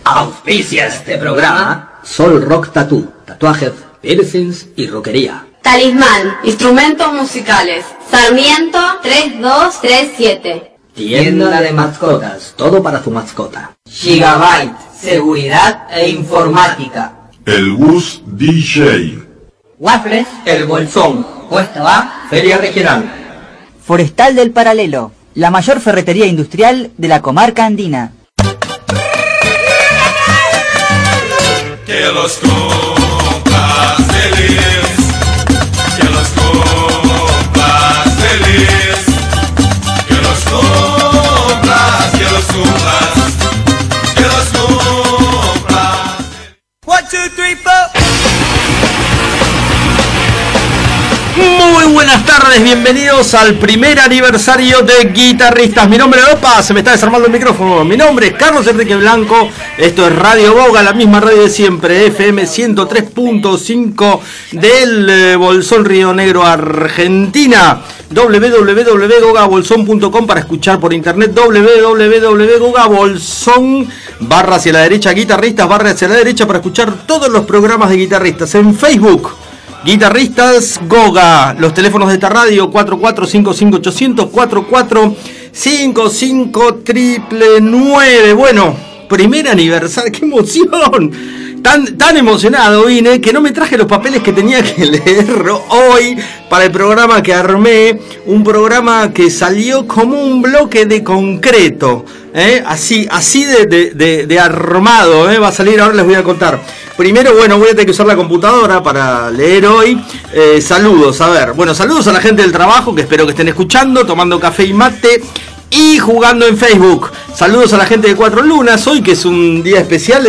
Auspicia este programa Sol Rock Tattoo, tatuajes, piercings y rockería. Talismán, instrumentos musicales, Sarmiento 3237. Tienda de mascotas, todo para tu mascota. Gigabyte, seguridad e informática. El Gus DJ. Waffles, El Bolsón. puesto A. Feria Regional. Forestal del Paralelo, la mayor ferretería industrial de la comarca andina. Que los compras feliz, que los compras feliz, que los compras, que los compras, que los compras. 1, 2, 3, 4. Muy buenas tardes, bienvenidos al primer aniversario de Guitarristas. Mi nombre es Opa, se me está desarmando el micrófono. Mi nombre es Carlos Enrique Blanco. Esto es Radio Boga, la misma radio de siempre, FM 103.5 del Bolsón, Río Negro, Argentina. www.gogabolsón.com para escuchar por internet. www.gogabolsón barra hacia la derecha, guitarristas barra hacia la derecha para escuchar todos los programas de guitarristas. En Facebook, Guitarristas Goga, los teléfonos de esta radio 4455-800, 4455-999. Bueno, primer aniversario, qué emoción. Tan emocionado vine que no me traje los papeles que tenía que leer hoy para el programa que armé. Un programa que salió como un bloque de concreto, así de armado, va a salir, ahora les voy a contar. Primero, bueno, voy a tener que usar la computadora para leer hoy. Saludos, a ver. Bueno, saludos a la gente del trabajo, que espero que estén escuchando, tomando café y mate y jugando en Facebook. Saludos a la gente de Cuatro Lunas, hoy que es un día especial,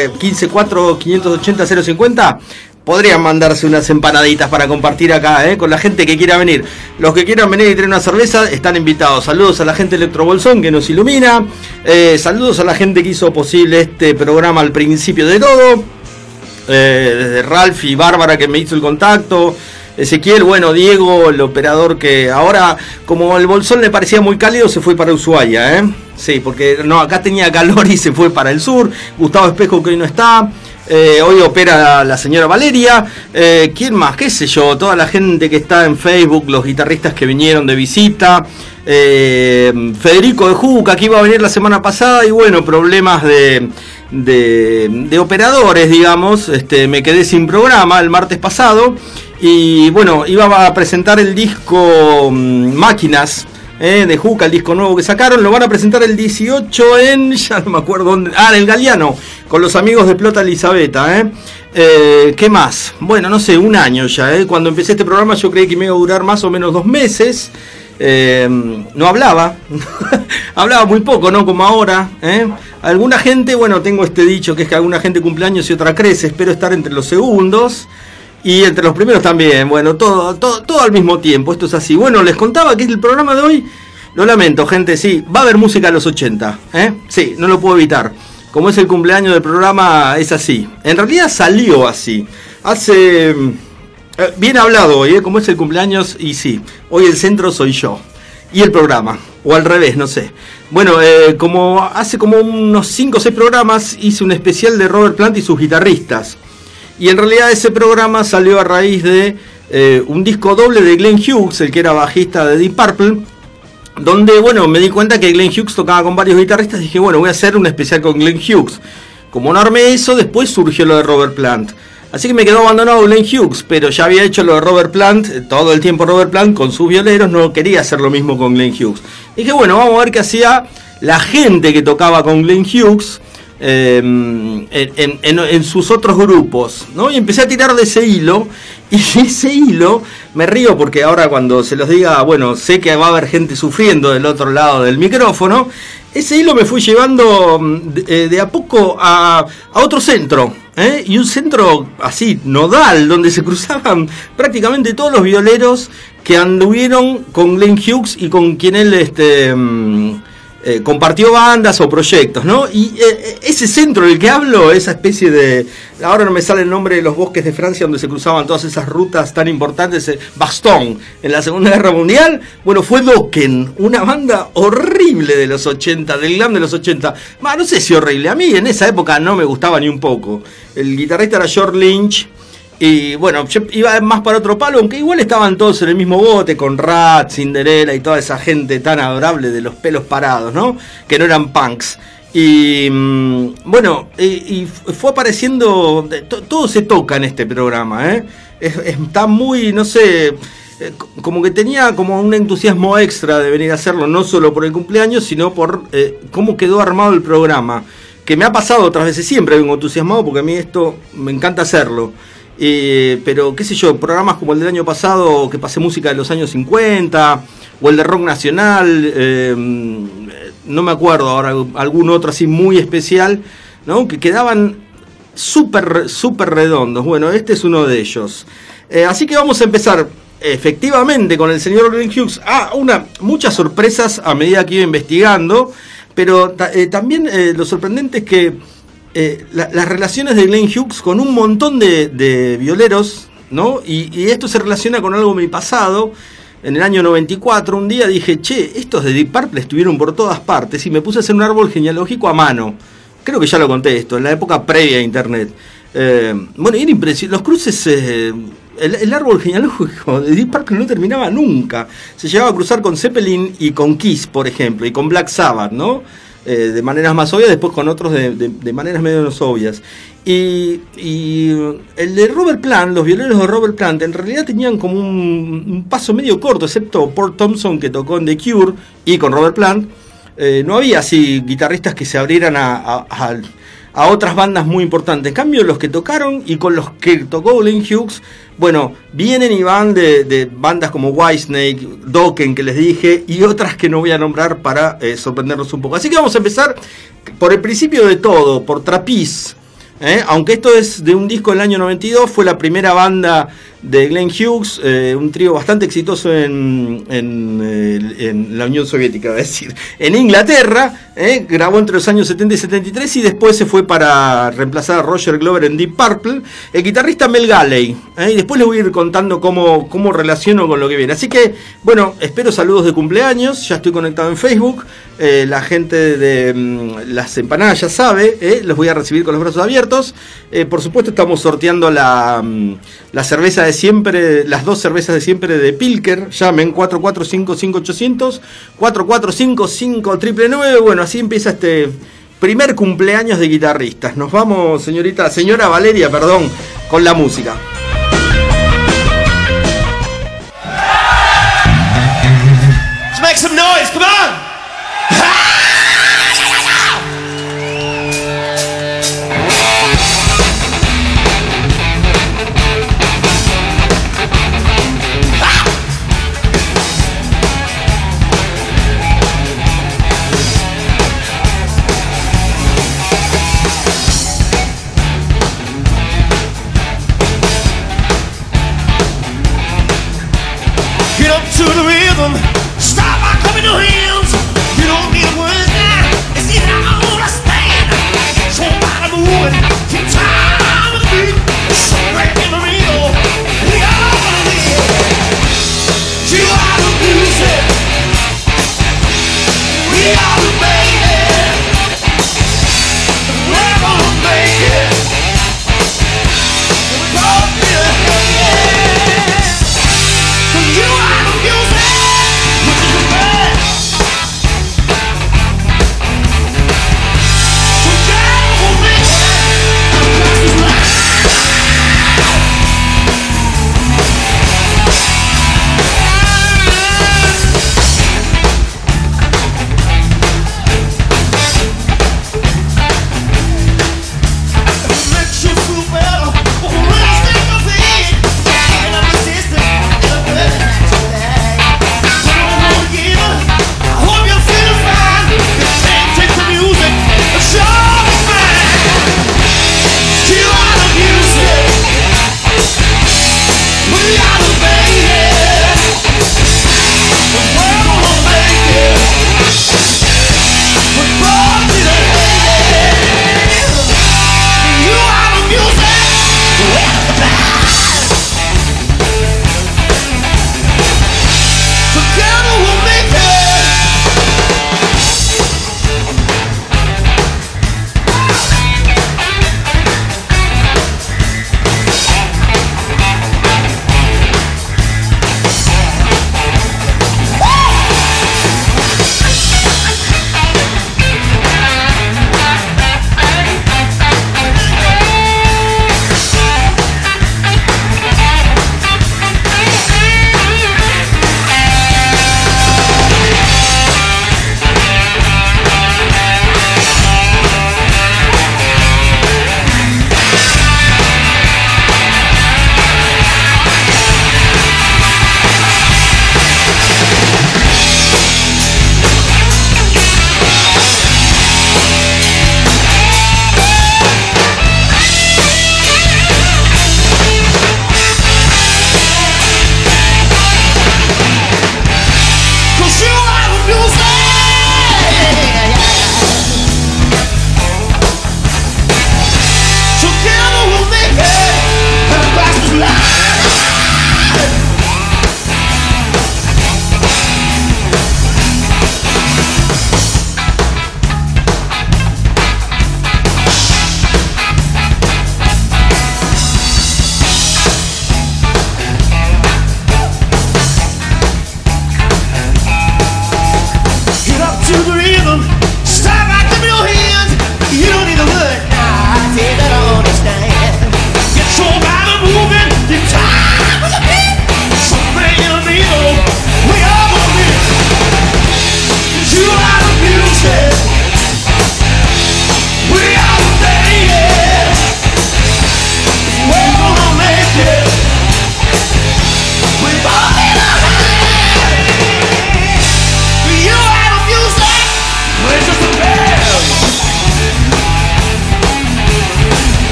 15-4-580-050. Podrían mandarse unas empanaditas para compartir acá, con la gente que quiera venir. Los que quieran venir y tener una cerveza están invitados. Saludos a la gente de Electrobolsón que nos ilumina. Saludos a la gente que hizo posible este programa al principio de todo. Desde Ralph y Bárbara que me hizo el contacto, Ezequiel, bueno, Diego, el operador que ahora, como el Bolsón le parecía muy cálido, se fue para Ushuaia, sí, porque no, acá tenía calor y se fue para el sur. Gustavo Espejo, que hoy no está, hoy opera la señora Valeria, ¿quién más? Qué sé yo, toda la gente que está en Facebook, los guitarristas que vinieron de visita, Federico de Juca, que iba a venir la semana pasada y bueno, problemas de operadores, digamos, me quedé sin programa el martes pasado y bueno, iba a presentar el disco Máquinas de Juca, el disco nuevo que sacaron, lo van a presentar el 18 en, ya no me acuerdo dónde, en el Galeano, con los amigos de Plota Elizabeta, ¿qué más? Bueno, no sé, un año ya, cuando empecé este programa yo creí que me iba a durar más o menos 2 meses. No hablaba hablaba muy poco, ¿no? Como ahora, Alguna gente, bueno, tengo este dicho que es que alguna gente cumple años y otra crece. Espero estar entre los segundos y entre los primeros también. Bueno, todo al mismo tiempo, esto es así. Bueno, les contaba que el programa de hoy, lo lamento, gente, sí, va a haber música de los 80, sí, no lo puedo evitar. Como es el cumpleaños del programa, es así. En realidad salió así. Hace... bien hablado hoy, como es el cumpleaños, y sí, hoy el centro soy yo, y el programa, o al revés, no sé. Bueno, como hace como unos 5 o 6 programas, hice un especial de Robert Plant y sus guitarristas, y en realidad ese programa salió a raíz de un disco doble de Glenn Hughes, el que era bajista de Deep Purple, donde, bueno, me di cuenta que Glenn Hughes tocaba con varios guitarristas, y dije, bueno, voy a hacer un especial con Glenn Hughes. Como no armé eso, después surgió lo de Robert Plant. Así que me quedó abandonado Glenn Hughes, pero ya había hecho lo de Robert Plant, todo el tiempo Robert Plant con sus violeros, no quería hacer lo mismo con Glenn Hughes. Dije, bueno, vamos a ver qué hacía la gente que tocaba con Glenn Hughes en sus otros grupos, ¿no? Y empecé a tirar de ese hilo, y ese hilo, me río porque ahora cuando se los diga, bueno, sé que va a haber gente sufriendo del otro lado del micrófono. Ese hilo me fue llevando de a poco a otro centro, y un centro así, nodal, donde se cruzaban prácticamente todos los violeros que anduvieron con Glenn Hughes y con quien él compartió bandas o proyectos, ¿no? Y ese centro del que hablo, esa especie de... Ahora no me sale el nombre de los bosques de Francia donde se cruzaban todas esas rutas tan importantes, Bastogne, en la Segunda Guerra Mundial. Bueno, fue Dokken, una banda horrible de los 80, del glam de los 80. No sé si horrible, a mí en esa época no me gustaba ni un poco. El guitarrista era George Lynch. Y bueno, yo iba más para otro palo, aunque igual estaban todos en el mismo bote, con Rat, Cinderella y toda esa gente tan adorable de los pelos parados, ¿no? Que no eran punks. Y bueno, y fue apareciendo, todo se toca en este programa, ¿eh? Está muy, no sé, como que tenía como un entusiasmo extra de venir a hacerlo, no solo por el cumpleaños, sino por cómo quedó armado el programa. Que me ha pasado otras veces, siempre vengo entusiasmado porque a mí esto me encanta hacerlo. Pero qué sé yo, programas como el del año pasado que pasé música de los años 50 o el de rock nacional, no me acuerdo ahora, algún otro así muy especial, ¿no? Que quedaban súper redondos. Bueno, este es uno de ellos. Así que vamos a empezar efectivamente con el señor Glenn Hughes. Muchas sorpresas a medida que iba investigando, pero también lo sorprendente es que las relaciones de Glenn Hughes con un montón de violeros, ¿no? Y esto se relaciona con algo de mi pasado. En el año 94, un día dije, estos de Deep Purple estuvieron por todas partes, y me puse a hacer un árbol genealógico a mano. Creo que ya lo conté esto, en la época previa a Internet. Bueno, y era impresionante. Los cruces, el árbol genealógico de Deep Purple no terminaba nunca. Se llegaba a cruzar con Zeppelin y con Kiss, por ejemplo, y con Black Sabbath, ¿no? De maneras más obvias, después con otros de maneras menos obvias. Y el de Robert Plant, los violeros de Robert Plant, en realidad tenían como un paso medio corto, excepto Paul Thompson, que tocó en The Cure, y con Robert Plant. No había así guitarristas que se abrieran a otras bandas muy importantes. En cambio, los que tocaron y con los que tocó Glenn Hughes, bueno, vienen y van de bandas como Whitesnake, Dokken, que les dije, y otras que no voy a nombrar para sorprendernos un poco. Así que vamos a empezar por el principio de todo, por Trapeze. Aunque esto es de un disco del año 92, fue la primera banda de Glenn Hughes, un trío bastante exitoso en la Unión Soviética, es decir, en Inglaterra, grabó entre los años 70 y 73 y después se fue para reemplazar a Roger Glover en Deep Purple, el guitarrista Mel Galley, y después les voy a ir contando cómo relaciono con lo que viene. Así que, bueno, espero saludos de cumpleaños, ya estoy conectado en Facebook, la gente de las empanadas ya sabe, los voy a recibir con los brazos abiertos. Por supuesto estamos sorteando la cerveza de siempre, las dos cervezas de siempre de Pilker. Llamen 4455-800, 4455-999. Bueno, así empieza este primer cumpleaños de guitarristas. Nos vamos, señora Valeria, perdón, con la música. Let's make some noise, come on!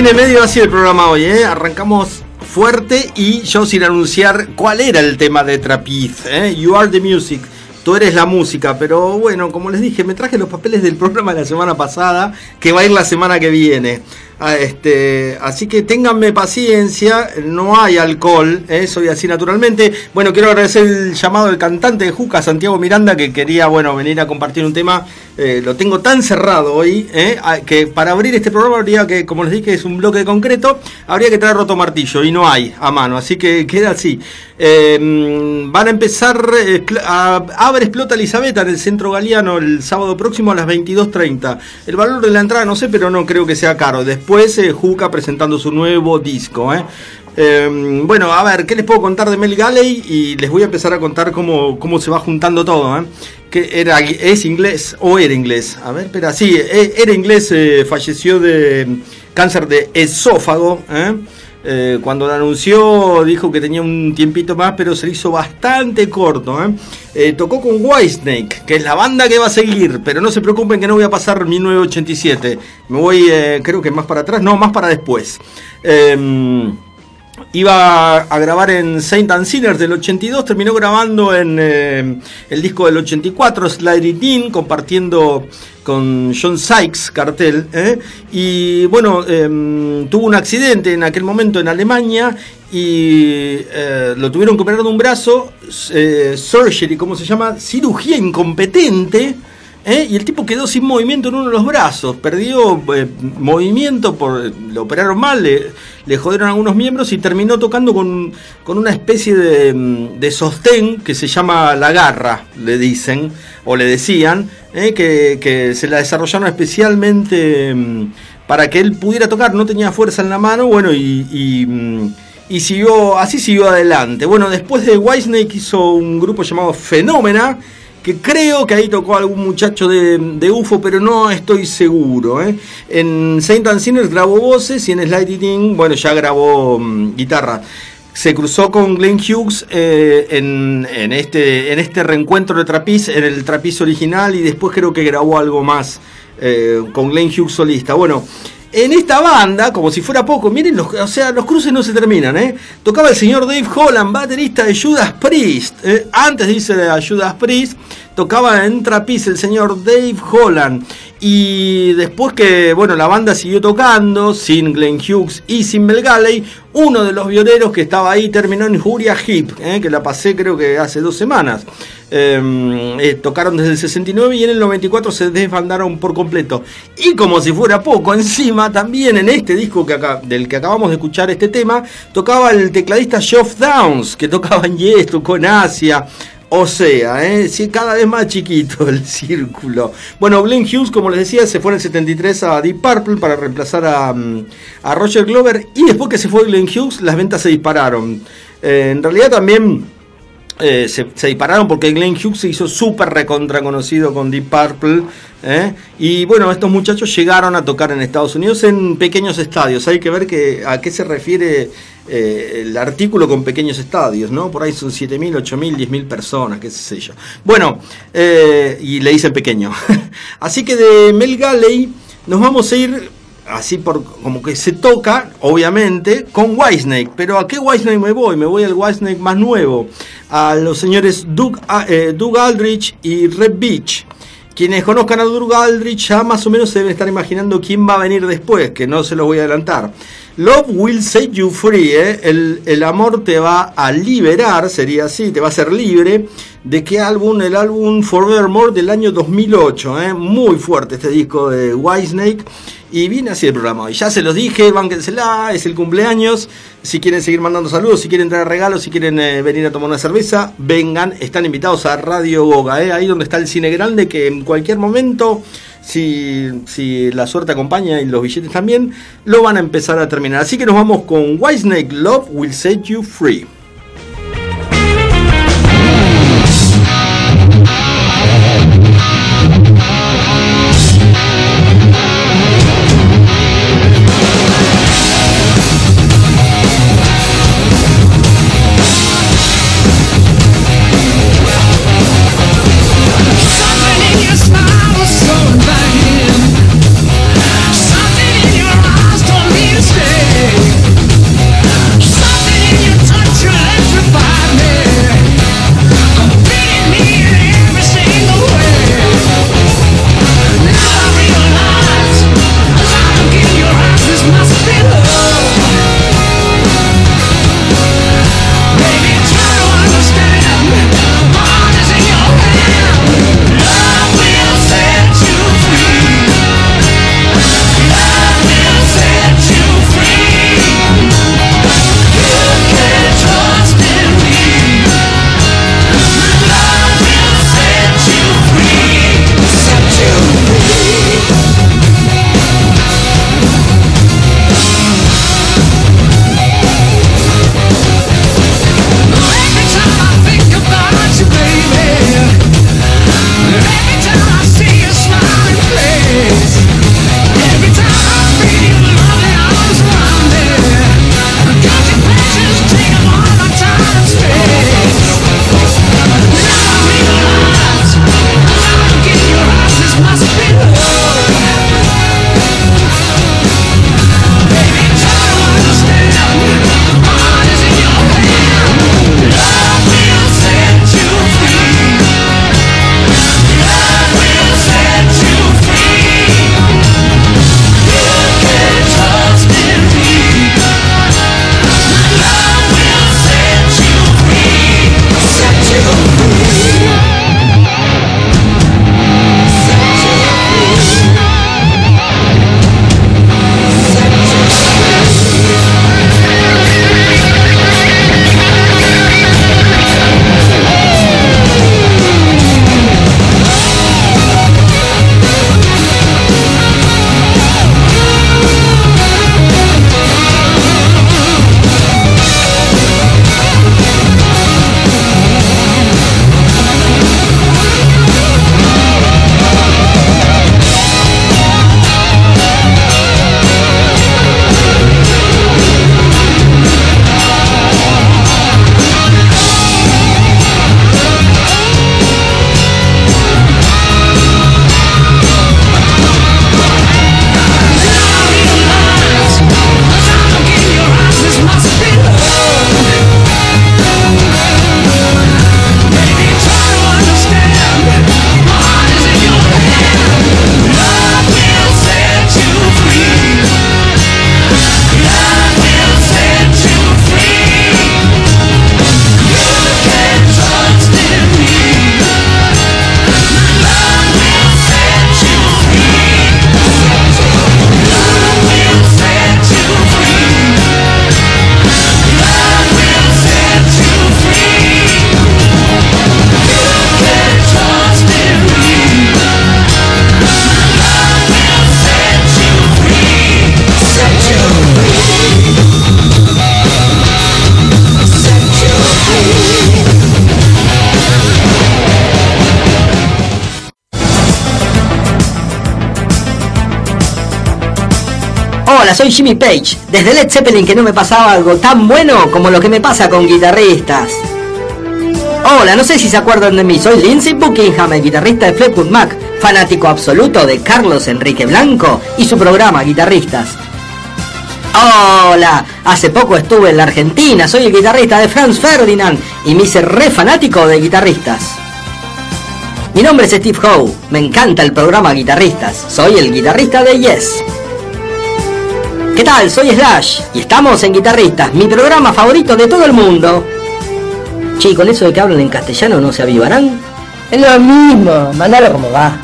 viene medio así el programa hoy, ¿eh? Arrancamos fuerte y yo sin anunciar cuál era el tema de Trapeze, ¿eh? You Are the Music. Tú eres la música, pero bueno, como les dije, me traje los papeles del programa de la semana pasada, que va a ir la semana que viene. Así que ténganme paciencia, no hay alcohol, soy así naturalmente. Bueno, quiero agradecer el llamado del cantante de Juca, Santiago Miranda, que quería, bueno, venir a compartir un tema. Lo tengo tan cerrado hoy, que para abrir este programa habría que, como les dije, es un bloque concreto, habría que traer roto martillo, y no hay a mano, así que queda así. Van a empezar, Abre Explota Elizabeth en el Centro Galeano el sábado próximo a las 22:30. El valor de la entrada no sé, pero no creo que sea caro. Después Juca presentando su nuevo disco. Bueno, a ver, ¿qué les puedo contar de Mel Galley? Y les voy a empezar a contar cómo se va juntando todo. Que es inglés, o era inglés. A ver, espera, sí, era inglés, falleció de cáncer de esófago. Cuando lo anunció dijo que tenía un tiempito más, pero se le hizo bastante corto. Tocó con Whitesnake, que es la banda que va a seguir, pero no se preocupen que no voy a pasar 1987. Me voy, creo que más para atrás, no, más para después. Iba a grabar en Saint and Sinners del 82, terminó grabando en el disco del 84, Slide It In, compartiendo con John Sykes cartel, y bueno, tuvo un accidente en aquel momento en Alemania y lo tuvieron que operar de un brazo, surgery, ¿cómo se llama? Cirugía incompetente. Y el tipo quedó sin movimiento en uno de los brazos, perdió movimiento, lo operaron mal, le jodieron algunos miembros y terminó tocando con una especie de sostén que se llama la garra, le dicen, o le decían, que se la desarrollaron especialmente para que él pudiera tocar, no tenía fuerza en la mano, bueno, y siguió adelante. Bueno, después de Whitesnake hizo un grupo llamado Phenomena, que creo que ahí tocó algún muchacho de UFO, pero no estoy seguro. En Saint and Sinners grabó voces y en Slide It In, bueno, ya grabó guitarra. Se cruzó con Glenn Hughes en este reencuentro de Trapeze, en el Trapeze original, y después creo que grabó algo más con Glenn Hughes solista. Bueno, en esta banda, como si fuera poco, miren, los cruces no se terminan, Tocaba el señor Dave Holland, baterista de Judas Priest. Antes dice de Judas Priest, tocaba en Trapeze el señor Dave Holland. Y después que, bueno, la banda siguió tocando, sin Glenn Hughes y sin Mel Galley, uno de los violeros que estaba ahí terminó en Uriah Heep, que la pasé creo que hace 2 semanas. Tocaron desde el 69 y en el 94 se desbandaron por completo. Y como si fuera poco, encima también en este disco del que acabamos de escuchar este tema, tocaba el tecladista Geoff Downes, que tocaba en Yes, tocó en Asia. O sea, sí, cada vez más chiquito el círculo. Bueno, Glenn Hughes, como les decía, se fue en el 73 a Deep Purple para reemplazar a Roger Glover. Y después que se fue Glenn Hughes, las ventas se dispararon. En realidad también se dispararon porque Glenn Hughes se hizo súper recontra conocido con Deep Purple. Y bueno, estos muchachos llegaron a tocar en Estados Unidos en pequeños estadios. Hay que ver a qué se refiere el artículo con pequeños estadios, ¿no? Por ahí son 7.000, 8.000, 10.000 personas, qué sé yo. Bueno, y le dicen pequeño. Así que de Mel Galley nos vamos a ir así como que se toca, obviamente, con Whitesnake. Pero ¿a qué Whitesnake me voy? Me voy al Whitesnake más nuevo, a los señores Doug Aldrich y Reb Beach. Quienes conozcan a Doug Aldrich ya más o menos se deben estar imaginando quién va a venir después, que no se los voy a adelantar. Love will set you free, el amor te va a liberar, sería así, te va a hacer libre. ¿De qué álbum? El álbum Forevermore del año 2008, muy fuerte este disco de Whitesnake. Y viene así el programa hoy. Ya se los dije, bánquensela, es el cumpleaños. Si quieren seguir mandando saludos, si quieren traer regalos, si quieren venir a tomar una cerveza, vengan, están invitados a Radio Goga, ahí donde está el cine grande, que en cualquier momento, si la suerte acompaña y los billetes también, lo van a empezar a terminar. Así que nos vamos con Whitesnake, Love Will Set You Free. Something in your eyes told me to stay. Hola, soy Jimmy Page. Desde Led Zeppelin que no me pasaba algo tan bueno como lo que me pasa con guitarristas. Hola, no sé si se acuerdan de mí, soy Lindsey Buckingham, el guitarrista de Fleetwood Mac, fanático absoluto de Carlos Enrique Blanco y su programa Guitarristas. Hola, hace poco estuve en la Argentina, soy el guitarrista de Franz Ferdinand y me hice re fanático de guitarristas. Mi nombre es Steve Howe, me encanta el programa Guitarristas, soy el guitarrista de Yes. ¿Qué tal? Soy Slash y estamos en Guitarristas, mi programa favorito de todo el mundo. Che, con eso de que hablan en castellano no se avivarán. Es lo mismo, mandalo como va.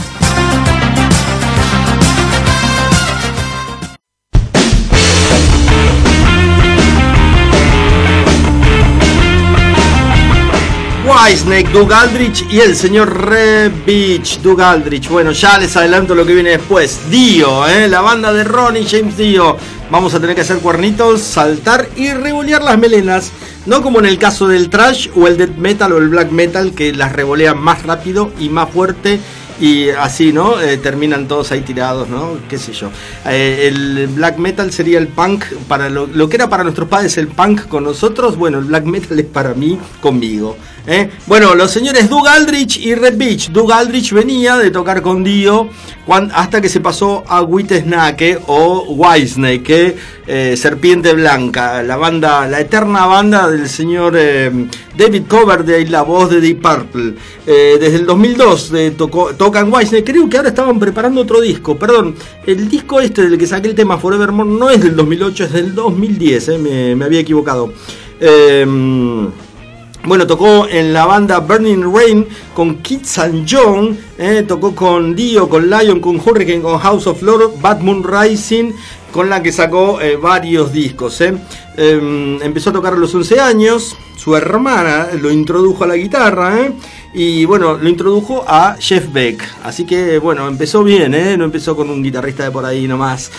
Whitesnake, Doug Aldrich y el señor Reb Beach, Doug Aldrich. Bueno, ya les adelanto lo que viene después. Dio, la banda de Ronnie James Dio. Vamos a tener que hacer cuernitos, saltar y revolear las melenas. No como en el caso del thrash o el death metal o el black metal, que las revolean más rápido y más fuerte. Y así, ¿no? Terminan todos ahí tirados, ¿no? Qué sé yo. El black metal sería el punk. Para lo que era para nuestros padres el punk con nosotros, bueno, el black metal es para mí conmigo. Bueno, los señores Doug Aldrich y Reb Beach. Doug Aldrich venía de tocar con Dio hasta que se pasó a Whitesnake o Whitesnake, Serpiente Blanca, la eterna banda del señor David Coverdale, la voz de Deep Purple. Desde el 2002 tocan Whitesnake. Creo que ahora estaban preparando otro disco. Perdón, el disco del que saqué el tema Forevermore no es del 2008, es del 2010. Me había equivocado. Bueno, tocó en la banda Burning Rain con Keith St. John, tocó con Dio, con Lion, con Hurricane, con House of Lords, Bad Moon Rising, con la que sacó varios discos. Empezó a tocar a los 11 años, su hermana lo introdujo a la guitarra, y bueno, lo introdujo a Jeff Beck. Así que bueno, empezó bien, no empezó con un guitarrista de por ahí nomás.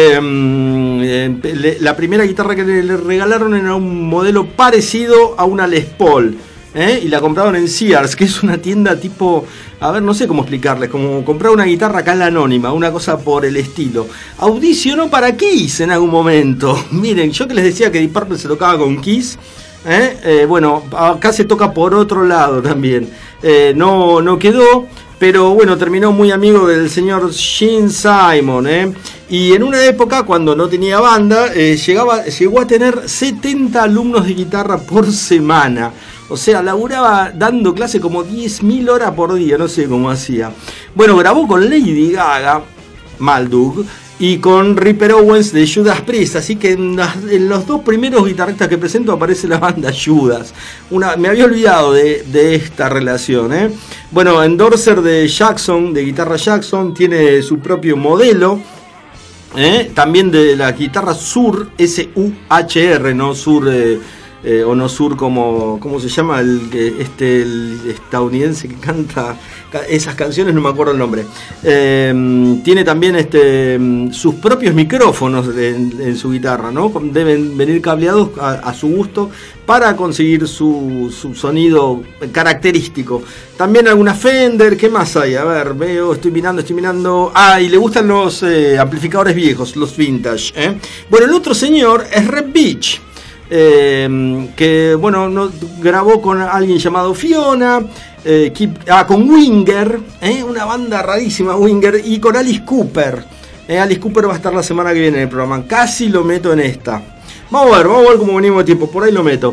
La primera guitarra que le regalaron era un modelo parecido a una Les Paul, y la compraron en Sears, que es una tienda tipo, a ver, no sé cómo explicarles, como comprar una guitarra acá en la Anónima, una cosa por el estilo. Audicionó para Kiss en algún momento. Miren, yo que les decía que Deep Purple se tocaba con Kiss, bueno, acá se toca por otro lado también. No quedó, pero bueno, terminó muy amigo del señor Gene Simon, y en una época cuando no tenía banda, llegó a tener 70 alumnos de guitarra por semana. O sea, laburaba dando clase como 10.000 horas por día, no sé cómo hacía. Bueno, grabó con Lady Gaga, Doug, y con Ripper Owens de Judas Priest. Así que en los dos primeros guitarristas que presento aparece la banda Judas. Me había olvidado de esta relación. Bueno, endorser de Jackson, de guitarra Jackson, tiene su propio modelo. También de la guitarra Sur, S-U-H-R, no Sur... o no Sur como ¿cómo se llama? El estadounidense que canta esas canciones, no me acuerdo el nombre. Tiene también sus propios micrófonos en su guitarra, ¿no? Deben venir cableados a su gusto para conseguir su sonido característico. También alguna Fender. ¿Qué más hay? A ver, estoy mirando. Y le gustan los amplificadores viejos, los vintage. Bueno, el otro señor es Reb Beach, que bueno, grabó con alguien llamado Fiona, con Winger, una banda rarísima, Winger, y con Alice Cooper. Alice Cooper va a estar la semana que viene en el programa, casi lo meto en esta. Vamos a ver cómo venimos de tiempo, por ahí lo meto.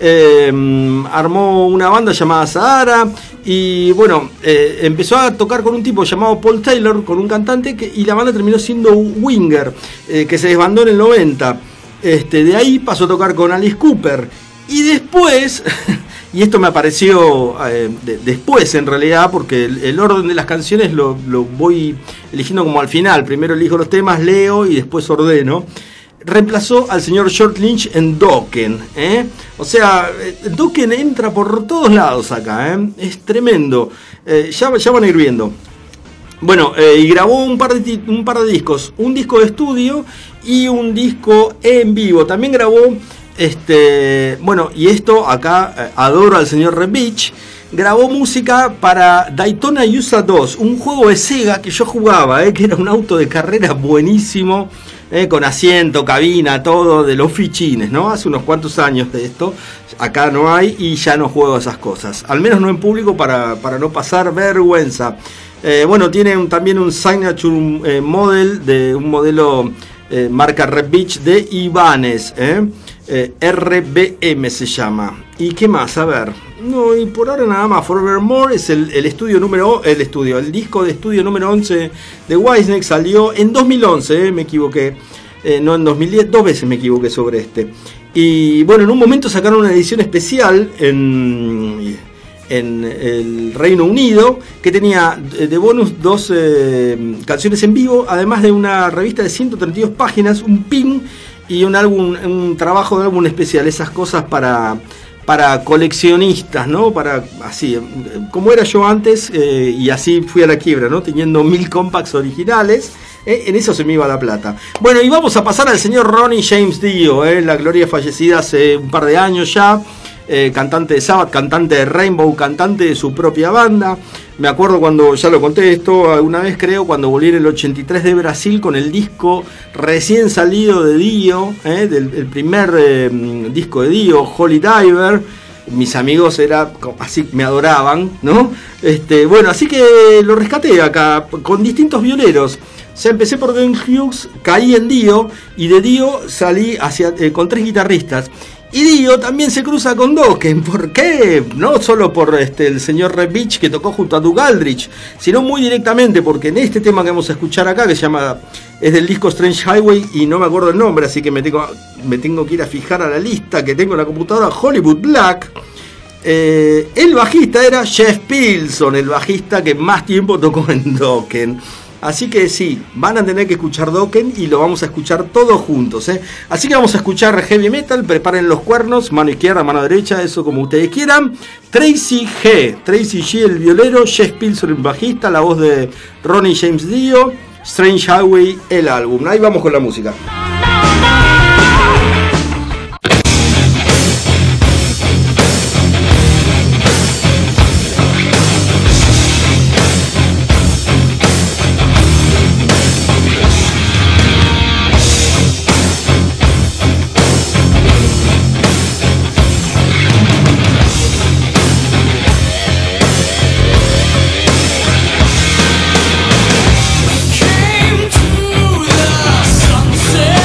Armó una banda llamada Sahara y bueno, empezó a tocar con un tipo llamado Paul Taylor, con un cantante, y la banda terminó siendo Winger, que se desbandó en el 90. De ahí pasó a tocar con Alice Cooper. Y después, y esto me apareció después en realidad, porque el orden de las canciones lo voy eligiendo como al final. Primero elijo los temas, leo y después ordeno. Reemplazó al señor Short Lynch en Dokken. O sea, Dokken entra por todos lados acá. Es tremendo. Ya van a ir viendo. Bueno, y grabó un par de discos, un disco de estudio y un disco en vivo. También grabó, bueno, y esto acá adoro al señor Reb Beach. Grabó música para Daytona USA 2, un juego de Sega que yo jugaba, que era un auto de carrera buenísimo. con asiento, cabina, todo, de los fichines, ¿no? Hace unos cuantos años de esto, acá no hay y ya no juego esas cosas, al menos no en público para no pasar vergüenza. Bueno, tiene también un signature model de un modelo marca Red Beach de Ibanez, RBM se llama. ¿Y qué más? A ver, no, y por ahora nada más. Forevermore es el disco de estudio número 11 de Whitesnake. Salió en 2011, me equivoqué, no en 2010, 2 veces me equivoqué sobre este. Y bueno, en un momento sacaron una edición especial en el Reino Unido que tenía de bonus 2 canciones en vivo, además de una revista de 132 páginas, un pin y un trabajo de álbum especial. Esas cosas para coleccionistas, ¿no? Para así, como era yo antes, y así fui a la quiebra, ¿no? Teniendo 1000 compacts originales, en eso se me iba la plata. Bueno, y vamos a pasar al señor Ronnie James Dio, la gloria fallecida hace un par de años ya. Cantante de Sabbath, cantante de Rainbow, cantante de su propia banda. Me acuerdo cuando, ya lo conté esto alguna vez creo, cuando volví en el 83 de Brasil con el disco recién salido de Dio, el primer disco de Dio, Holy Diver. Mis amigos así, me adoraban, ¿no? Bueno, así que lo rescaté acá con distintos violeros. O sea, empecé por Glenn Hughes, caí en Dio y de Dio salí con 3 guitarristas. Y Dio también se cruza con Dokken. ¿Por qué? No solo por el señor Red Beach que tocó junto a Doug Aldrich, sino muy directamente porque en este tema que vamos a escuchar acá, que se llama, es del disco Strange Highway y no me acuerdo el nombre, así que me tengo que ir a fijar a la lista que tengo en la computadora, Hollywood Black. El bajista era Jeff Pilson, el bajista que más tiempo tocó en Dokken. Así que sí, van a tener que escuchar Dokken y lo vamos a escuchar todos juntos, Así que vamos a escuchar heavy metal, preparen los cuernos, mano izquierda, mano derecha, eso como ustedes quieran. Tracy G, el violero, Jeff Pilson el bajista, la voz de Ronnie James Dio, Strange Highway, el álbum. Ahí vamos con la música. Came to the sunset.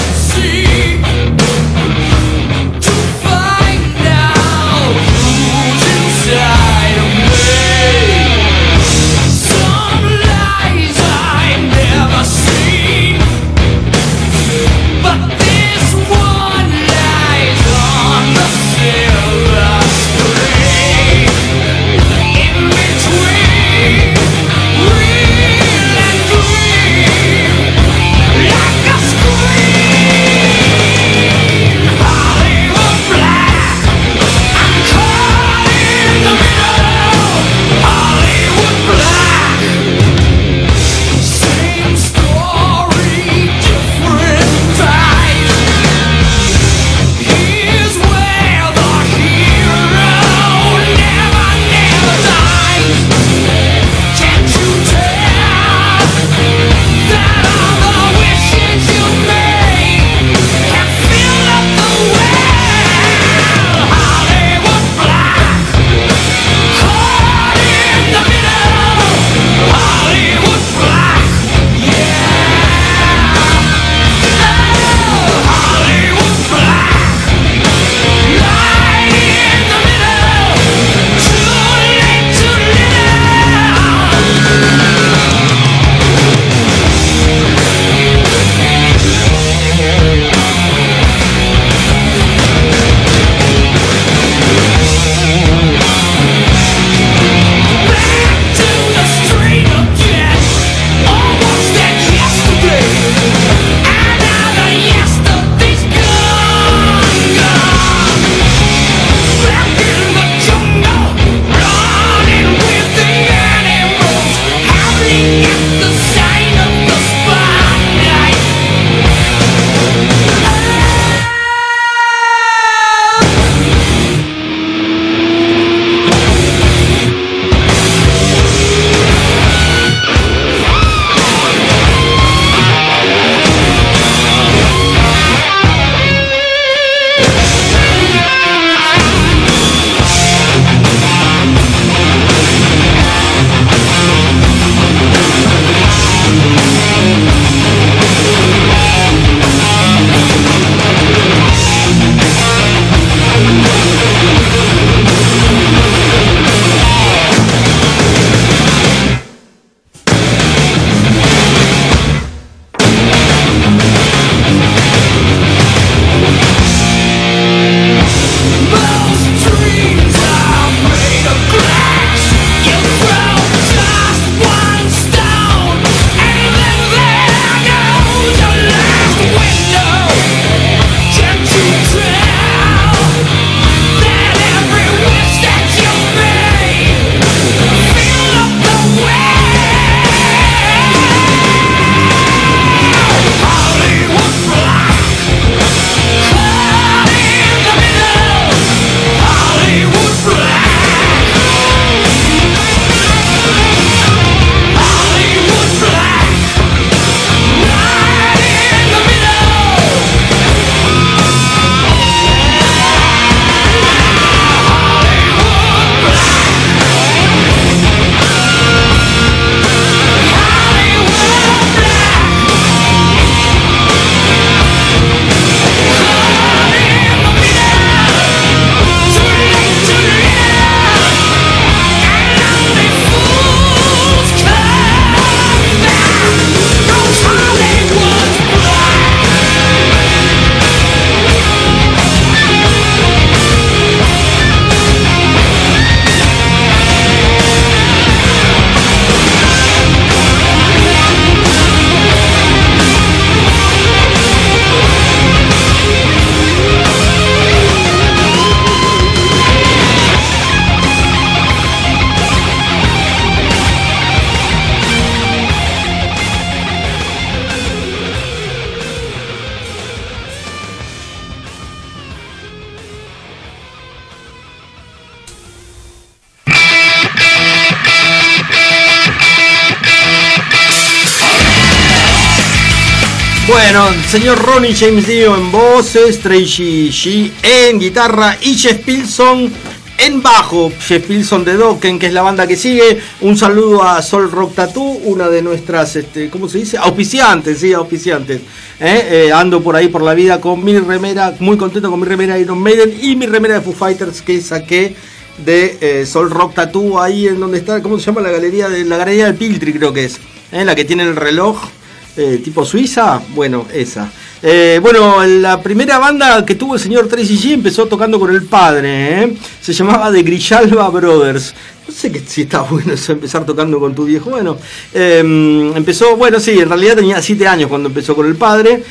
Bueno, señor Ronnie James Dio en voces, Tracy G en guitarra y Jeff Pilson en bajo. Jeff Pilson de Dokken, que es la banda que sigue. Un saludo a Soul Rock Tattoo, una de nuestras, ¿cómo se dice? Auspiciantes, sí, auspiciantes. Ando por ahí por la vida con mi remera, muy contento con mi remera de Iron Maiden y mi remera de Foo Fighters que saqué de Soul Rock Tattoo, ahí en donde está, ¿cómo se llama? La galería del Piltri, creo que es. La que tiene el reloj. Tipo Suiza, bueno, esa. Bueno, la primera banda que tuvo el señor Tracy G empezó tocando con el padre, se llamaba The Grijalva Brothers. No sé si está bueno eso, empezar tocando con tu viejo. Bueno, empezó, bueno, sí, en realidad tenía 7 años cuando empezó con el padre,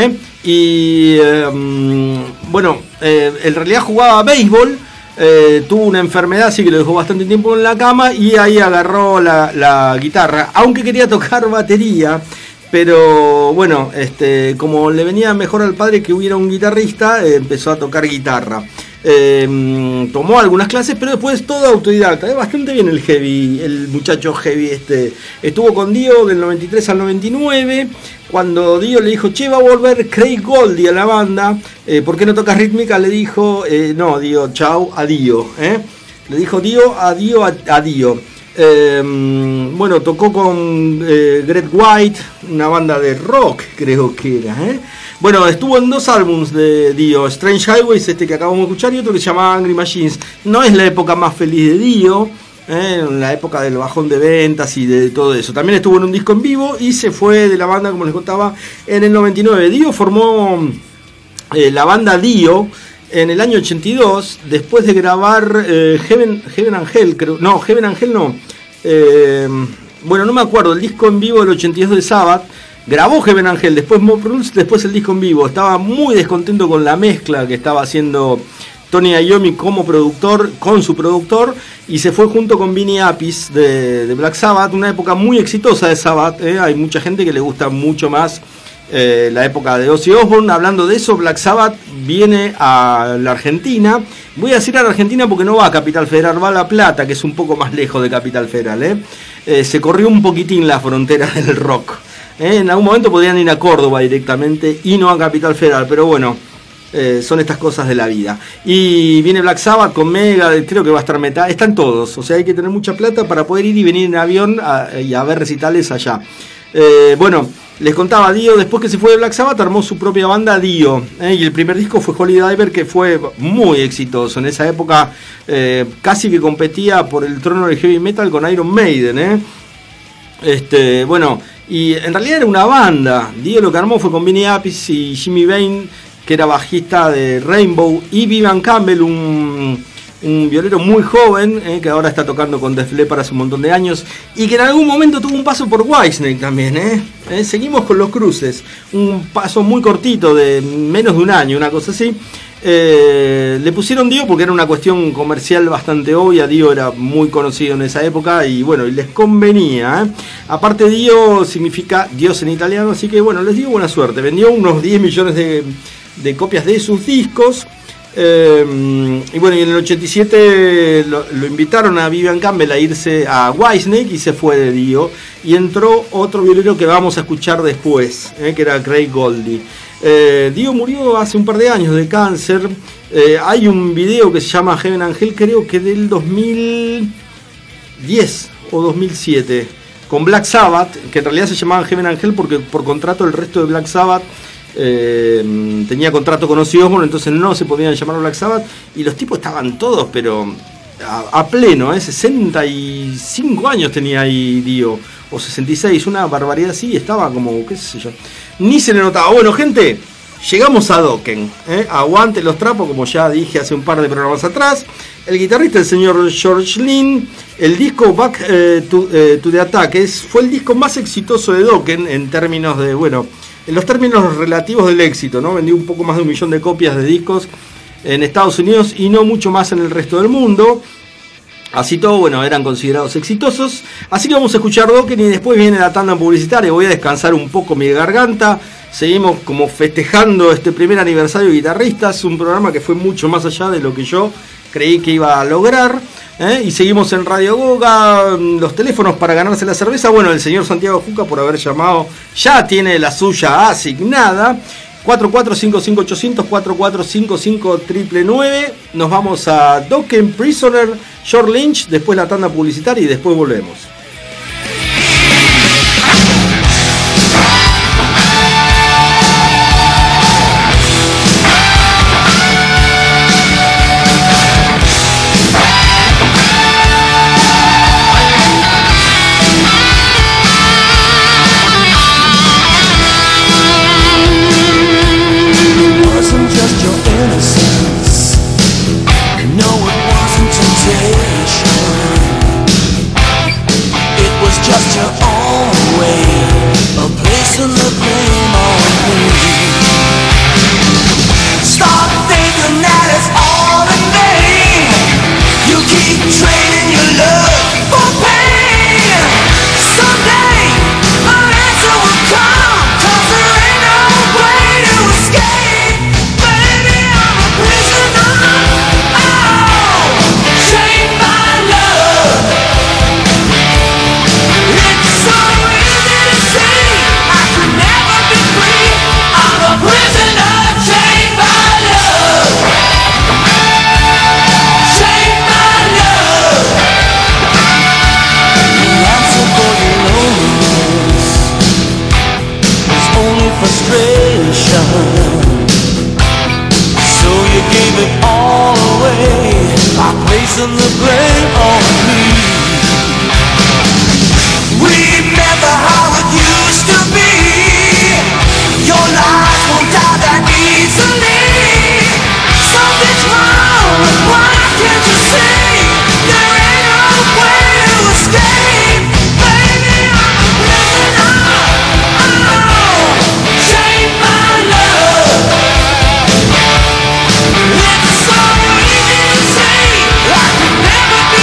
y bueno, en realidad jugaba béisbol. Tuvo una enfermedad, así que lo dejó bastante tiempo en la cama y ahí agarró la guitarra, aunque quería tocar batería. Pero bueno, como le venía mejor al padre que hubiera un guitarrista, empezó a tocar guitarra. Tomó algunas clases, pero después todo autodidacta. Bastante bien el muchacho heavy. Estuvo con Dio del 93 al 99. Cuando Dio le dijo, che, va a volver Craig Goldie a la banda, ¿por qué no tocas rítmica? Le dijo, no, Dio, chau, adiós. Le dijo Dio, adiós. Bueno, tocó con Greg White, una banda de rock, creo que era. Bueno, estuvo en 2 álbumes de Dio, Strange Highways, que acabamos de escuchar, y otro que se llama Angry Machines. No es la época más feliz de Dio, en la época del bajón de ventas y de todo eso. También estuvo en un disco en vivo y se fue de la banda, como les contaba, en el 99. Dio formó la banda Dio en el año 82, después de grabar Heaven Angel, creo. No, Heaven Angel no. Bueno, no me acuerdo, el disco en vivo del 82 de Sabbath. Grabó Heaven Angel, después Mob Rules, después el disco en vivo. Estaba muy descontento con la mezcla que estaba haciendo Tony Iommi como productor, con su productor, y se fue junto con Vinny Appice de Black Sabbath, una época muy exitosa de Sabbath. Hay mucha gente que le gusta mucho más la época de Ozzy Osbourne. Hablando de eso, Black Sabbath viene a la Argentina. Voy a decir a la Argentina porque no va a Capital Federal, va a La Plata, que es un poco más lejos de Capital Federal. Se corrió un poquitín la frontera del rock. En algún momento podrían ir a Córdoba directamente y no a Capital Federal, pero bueno, son estas cosas de la vida. Y viene Black Sabbath con Mega, creo que va a estar Metal, están todos, o sea, hay que tener mucha plata para poder ir y venir en avión y a ver recitales allá. Bueno, les contaba, Dio, después que se fue de Black Sabbath, armó su propia banda Dio, y el primer disco fue Holy Diver, que fue muy exitoso. En esa época casi que competía por el trono del heavy metal con Iron Maiden. Bueno, y en realidad era una banda. Dio lo que armó fue con Vinny Appice y Jimmy Bain, que era bajista de Rainbow, y Vivian Campbell, un violero muy joven, que ahora está tocando con Def Leppard hace un montón de años, y que en algún momento tuvo un paso por Whitesnake también. Seguimos con los cruces, un paso muy cortito de menos de un año, una cosa así. Le pusieron Dio porque era una cuestión comercial bastante obvia. Dio era muy conocido en esa época y bueno, y les convenía. Aparte, Dio significa Dios en italiano, así que bueno, les dio buena suerte. Vendió unos 10 millones de copias de sus discos. Y bueno, y en el 87 lo invitaron a Vivian Campbell a irse a Whitesnake y se fue de Dio. Y entró otro violero que vamos a escuchar después, que era Craig Goldie. Dio murió hace un par de años de cáncer. Hay un video que se llama Heaven Angel, creo que del 2010 o 2007, con Black Sabbath, que en realidad se llamaban Heaven Angel porque por contrato el resto de Black Sabbath tenía contrato con Ozzy Osbourne, entonces no se podían llamar Black Sabbath, y los tipos estaban todos pero a pleno, 65 años tenía ahí Dio, o 66, una barbaridad así, estaba como, qué sé yo, ni se le notaba. Bueno, gente, llegamos a Dokken, aguante los trapos, como ya dije hace un par de programas atrás. El guitarrista, el señor George Lynn. El disco Back to the Attack fue el disco más exitoso de Dokken en términos de, bueno, en los términos relativos del éxito, ¿no? Vendió un poco más de 1 millón de copias de discos en Estados Unidos y no mucho más en el resto del mundo. Así todo, bueno, eran considerados exitosos. Así que vamos a escuchar Dokken y después viene la tanda publicitaria. Voy a descansar un poco mi garganta. Seguimos como festejando este primer aniversario de Guitarristas, un programa que fue mucho más allá de lo que yo creí que iba a lograr. Y seguimos en Radio Goga. Los teléfonos para ganarse la cerveza. Bueno, el señor Santiago Juca, por haber llamado, ya tiene la suya asignada. 4455-800, 4455-999. Nos vamos a Dokken Prisoner, George Lynch, después la tanda publicitaria y después volvemos. Just your own way of placing the blame on me. Stop thinking that it's all in vain. You keep trading your love for pain. Someday our answer will come, 'cause there ain't no way to escape. Baby, I'm a prisoner. Oh, chained by love. It's so easy to see I could never be free. I'm a prisoner chained by love. Chained by love. The answer for your loneliness is only frustration. So you gave it all away by placing the blame on me. Remember how it used to be. Your lies won't die that easily. Something's wrong. Why can't you see? There ain't no way to escape. Baby, I'm a prisoner. Oh, chained by love. It's so easy to see I could never be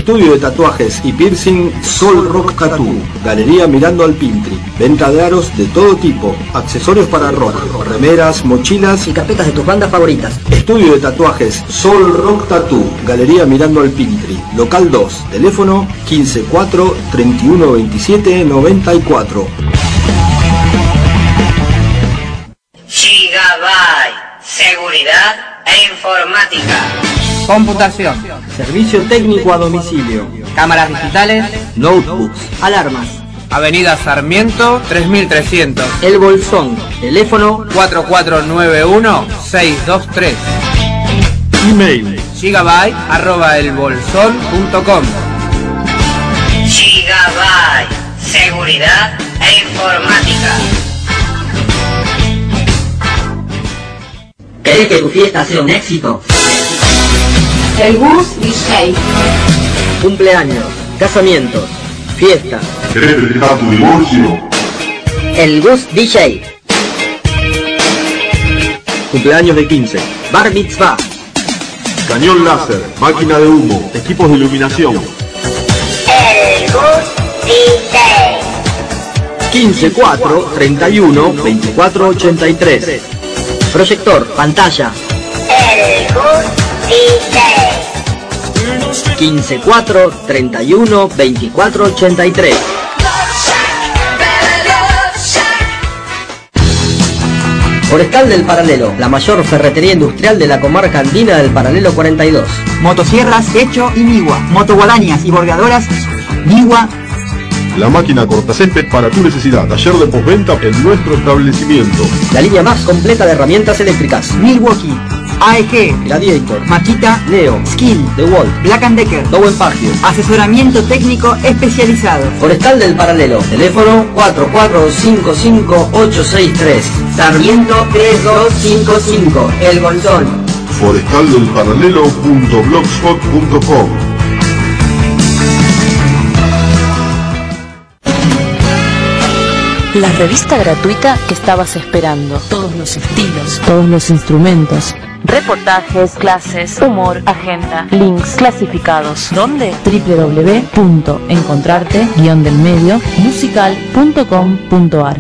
Estudio de tatuajes y piercing Sol Rock Tattoo. Galería mirando al Pintri. Venta de aros de todo tipo. Accesorios para rock. Remeras, mochilas Y carpetas de tus bandas favoritas. Estudio de tatuajes Sol Rock Tattoo, Galería mirando al Pintri, local 2, teléfono 154 31 27 94. Gigabyte, seguridad e informática. Computación, Servicio técnico a domicilio. cámaras digitales, Notebooks. Alarmas. Avenida Sarmiento 3300, El Bolsón. Teléfono 4491-623. Email. gigabyte@elbolsón.com. Gigabyte, seguridad e informática. ¿Querés que tu fiesta sea un éxito? El Gus DJ. Cumpleaños, casamientos, fiestas. ¿Querés festejar tu divorcio? El Gus DJ. Cumpleaños de 15. Bar mitzvah. Cañón láser, máquina de humo, equipos de iluminación. El Gus DJ. 15 4 31 24 83. Proyector, pantalla. El Gus DJ. 15 4 31 24 83. Forestal del Paralelo, la mayor ferretería industrial de la comarca andina del Paralelo 42. Motosierras, Hecho y Nigua. Motoguadañas y bordeadoras, Nigua. La máquina cortacésped para tu necesidad. Taller de postventa en nuestro establecimiento. La línea más completa de herramientas eléctricas. Milwaukee, AEG, Gladiator, Makita, Neo, Skill, DeWalt, Black & Decker. Dowen Pagio. Asesoramiento técnico especializado. Forestal del Paralelo, teléfono 4455863. Sarmiento 3255, El Bolsón. Forestaldelparalelo.blogspot.com. La revista gratuita que estabas esperando. Todos los estilos, todos los instrumentos. Reportajes, clases, humor, agenda, links clasificados. ¿Dónde? www.encontrarte-delmedio-musical.com.ar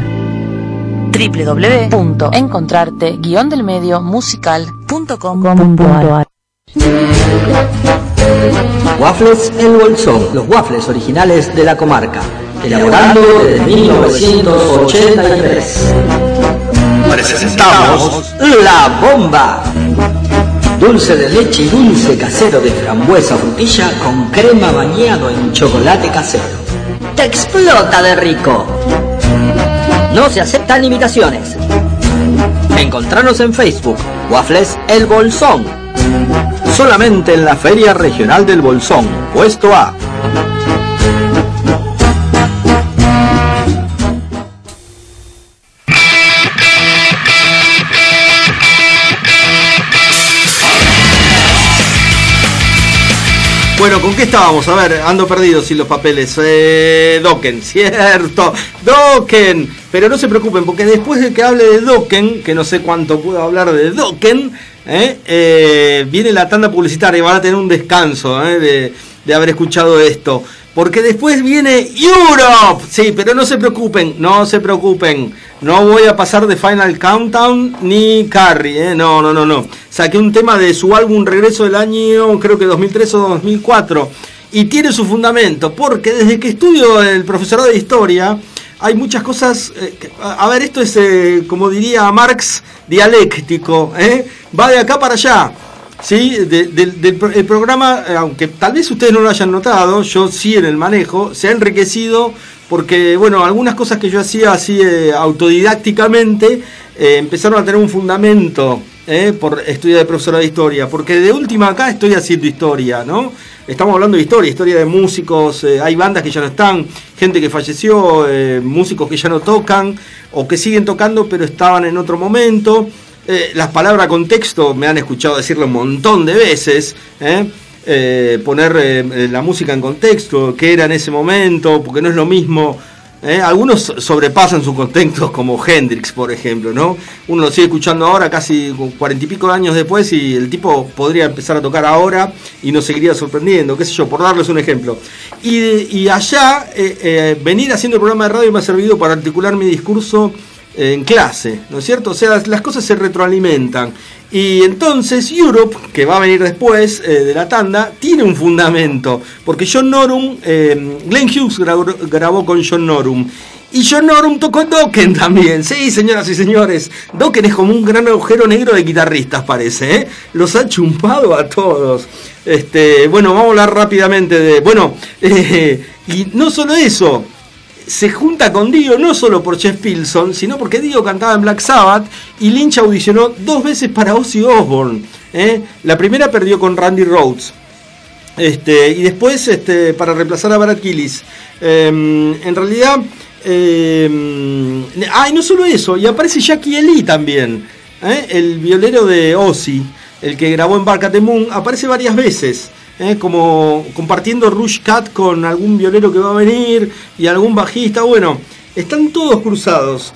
www.encontrarte-delmedio-musical.com.ar Waffles El Bolsón, los waffles originales de la comarca. Elaborando desde 1983. Presentamos La Bomba. Dulce de leche y dulce casero de frambuesa frutilla con crema bañado en chocolate casero. ¡Te explota de rico! No se aceptan imitaciones. Encontranos en Facebook, Waffles El Bolsón. solamente en la Feria Regional del Bolsón, puesto A. Bueno, ¿con qué estábamos? A ver, ando perdido sin los papeles. Dokken, cierto, Dokken. Pero no se preocupen, porque después de que hable de Dokken, que no sé cuánto puedo hablar de Dokken, viene la tanda publicitaria y van a tener un descanso de haber escuchado esto. Porque después viene Europe. Sí, pero no se preocupen, no se preocupen. No voy a pasar de Final Countdown ni Carrie, no. Saqué un tema de su álbum Regreso del año, creo que 2003 o 2004. Y tiene su fundamento, porque desde que estudio el profesorado de historia, hay muchas cosas... a ver, esto es, como diría Marx, dialéctico. Va de acá para allá. Sí, el programa, aunque tal vez ustedes no lo hayan notado, yo sí en el manejo, se ha enriquecido porque, bueno, algunas cosas que yo hacía así autodidácticamente empezaron a tener un fundamento por estudiar de profesora de historia, porque de última acá estoy haciendo historia, ¿no? Estamos hablando de historia de músicos, hay bandas que ya no están, gente que falleció, músicos que ya no tocan o que siguen tocando pero estaban en otro momento. Las palabras contexto me han escuchado decirlo un montón de veces, poner la música en contexto, qué era en ese momento, porque no es lo mismo Algunos sobrepasan sus contextos, como Hendrix, por ejemplo, ¿no? Uno lo sigue escuchando ahora, casi 40 y pico de años después, y el tipo podría empezar a tocar ahora y nos seguiría sorprendiendo, qué sé yo, por darles un ejemplo. Y allá, venir haciendo el programa de radio me ha servido para articular mi discurso en clase, ¿no es cierto? O sea, las cosas se retroalimentan. Y entonces Europe, que va a venir después de la tanda, tiene un fundamento, porque John Norum, Glenn Hughes grabó con John Norum, y John Norum tocó Dokken también. Sí, señoras y señores, Dokken es como un gran agujero negro de guitarristas, parece, ¿eh? Los ha chumpado a todos. Bueno, vamos a hablar rápidamente de... Bueno, y no solo eso, se junta con Dio no solo por Jeff Pilson, sino porque Dio cantaba en Black Sabbath y Lynch audicionó 2 veces para Ozzy Osbourne. La primera perdió con Randy Rhoads. Y después para reemplazar a Brad Gillis. En realidad... y no solo eso, y aparece Jackie Lee también. El violero de Ozzy, el que grabó en Bark at the Moon, aparece varias veces. Como compartiendo Rush Cat con algún violero que va a venir y algún bajista. Bueno, están todos cruzados.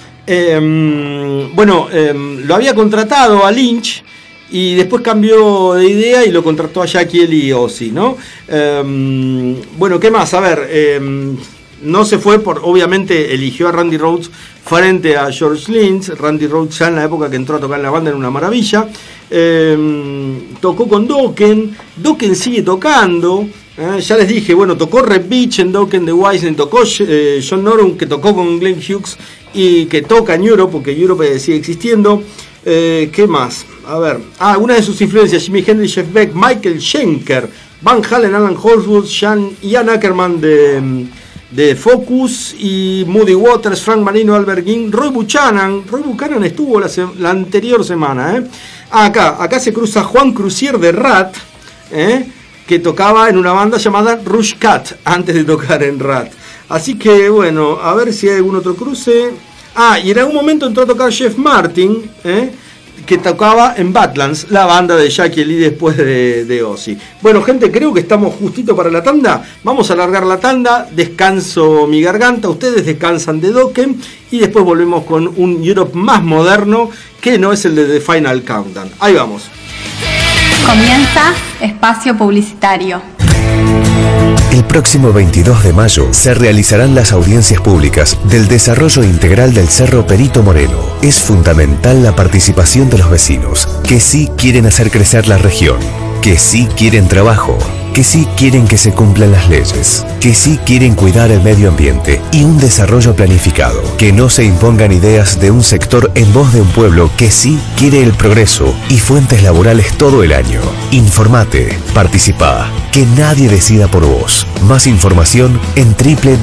Lo había contratado a Lynch y después cambió de idea y lo contrató a Jackie Lee Ozzy, ¿no? ¿Qué más? A ver, no se fue obviamente eligió a Randy Rhoads frente a George Lynch. Randy Rhoads ya en la época que entró a tocar en la banda era una maravilla. Tocó con Dokken sigue tocando. Ya les dije, tocó Reb Beach en Dokken de Wiseman, tocó John Norum, que tocó con Glenn Hughes y que toca en Europe, porque Europe sigue existiendo. ¿Qué más? A ver, algunas de sus influencias: Jimi Hendrix, Jeff Beck, Michael Schenker, Van Halen, Alan Holdsworth, Ian Ackerman de Focus, y Muddy Waters, Frank Marino, Albert King, Roy Buchanan estuvo la anterior semana. Acá se cruza Juan Crucier de Rat, que tocaba en una banda llamada Rush Cat antes de tocar en Rat. Así que a ver si hay algún otro cruce. Y en algún momento entró a tocar Jeff Martin, que tocaba en Badlands, la banda de Jackie Lee después de Ozzy. Bueno, gente, creo que estamos justito para la tanda. Vamos a alargar la tanda, descanso mi garganta, ustedes descansan de Dokken y después volvemos con un Europe más moderno, que no es el de The Final Countdown. Ahí vamos. Comienza espacio publicitario. El próximo 22 de mayo se realizarán las audiencias públicas del desarrollo integral del Cerro Perito Moreno. Es fundamental la participación de los vecinos, que sí quieren hacer crecer la región, que sí quieren trabajo, que sí quieren que se cumplan las leyes, que sí quieren cuidar el medio ambiente y un desarrollo planificado, que no se impongan ideas de un sector en voz de un pueblo que sí quiere el progreso y fuentes laborales todo el año. Informate, participa, que nadie decida por vos. Más información en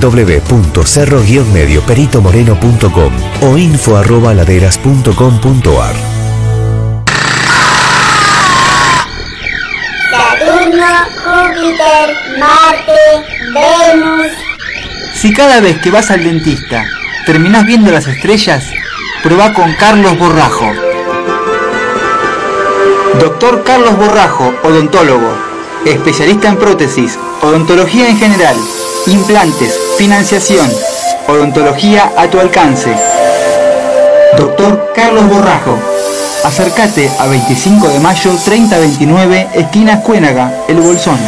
www.cerro-medioperito-moreno.com o info@laderas.com.ar. Saturno, Júpiter, Marte, Venus. Si cada vez que vas al dentista terminás viendo las estrellas, probá con Carlos Borrajo. Doctor Carlos Borrajo, odontólogo, especialista en prótesis, odontología en general, implantes, financiación, odontología a tu alcance. Doctor Carlos Borrajo. Acércate a 25 de mayo 3029, esquina Cuénaga, El Bolsón.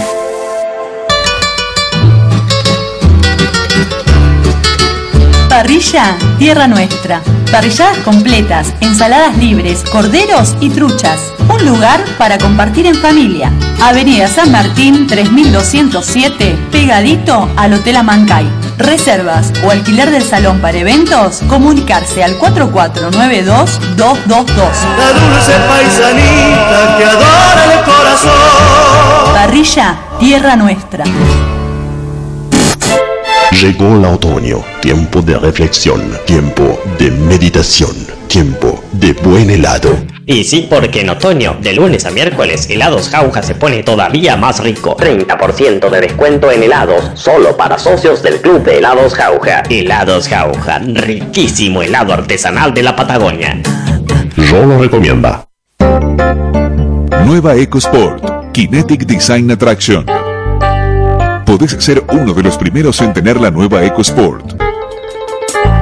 Parrilla Tierra Nuestra. Parrilladas completas, ensaladas libres, corderos y truchas. Un lugar para compartir en familia. Avenida San Martín 3207, pegadito al Hotel Amancay. Reservas o alquiler del salón para eventos, comunicarse al 4492-222. La dulce paisanita que adora el corazón. Parrilla Tierra Nuestra. Llegó el otoño, tiempo de reflexión, tiempo de meditación, tiempo de buen helado. Y sí, porque en otoño, de lunes a miércoles, Helados Jauja se pone todavía más rico. 30% de descuento en helados, solo para socios del Club de Helados Jauja. Helados Jauja, riquísimo helado artesanal de la Patagonia. Yo lo recomiendo. Nueva EcoSport, Kinetic Design Attraction. Podés ser uno de los primeros en tener la nueva EcoSport.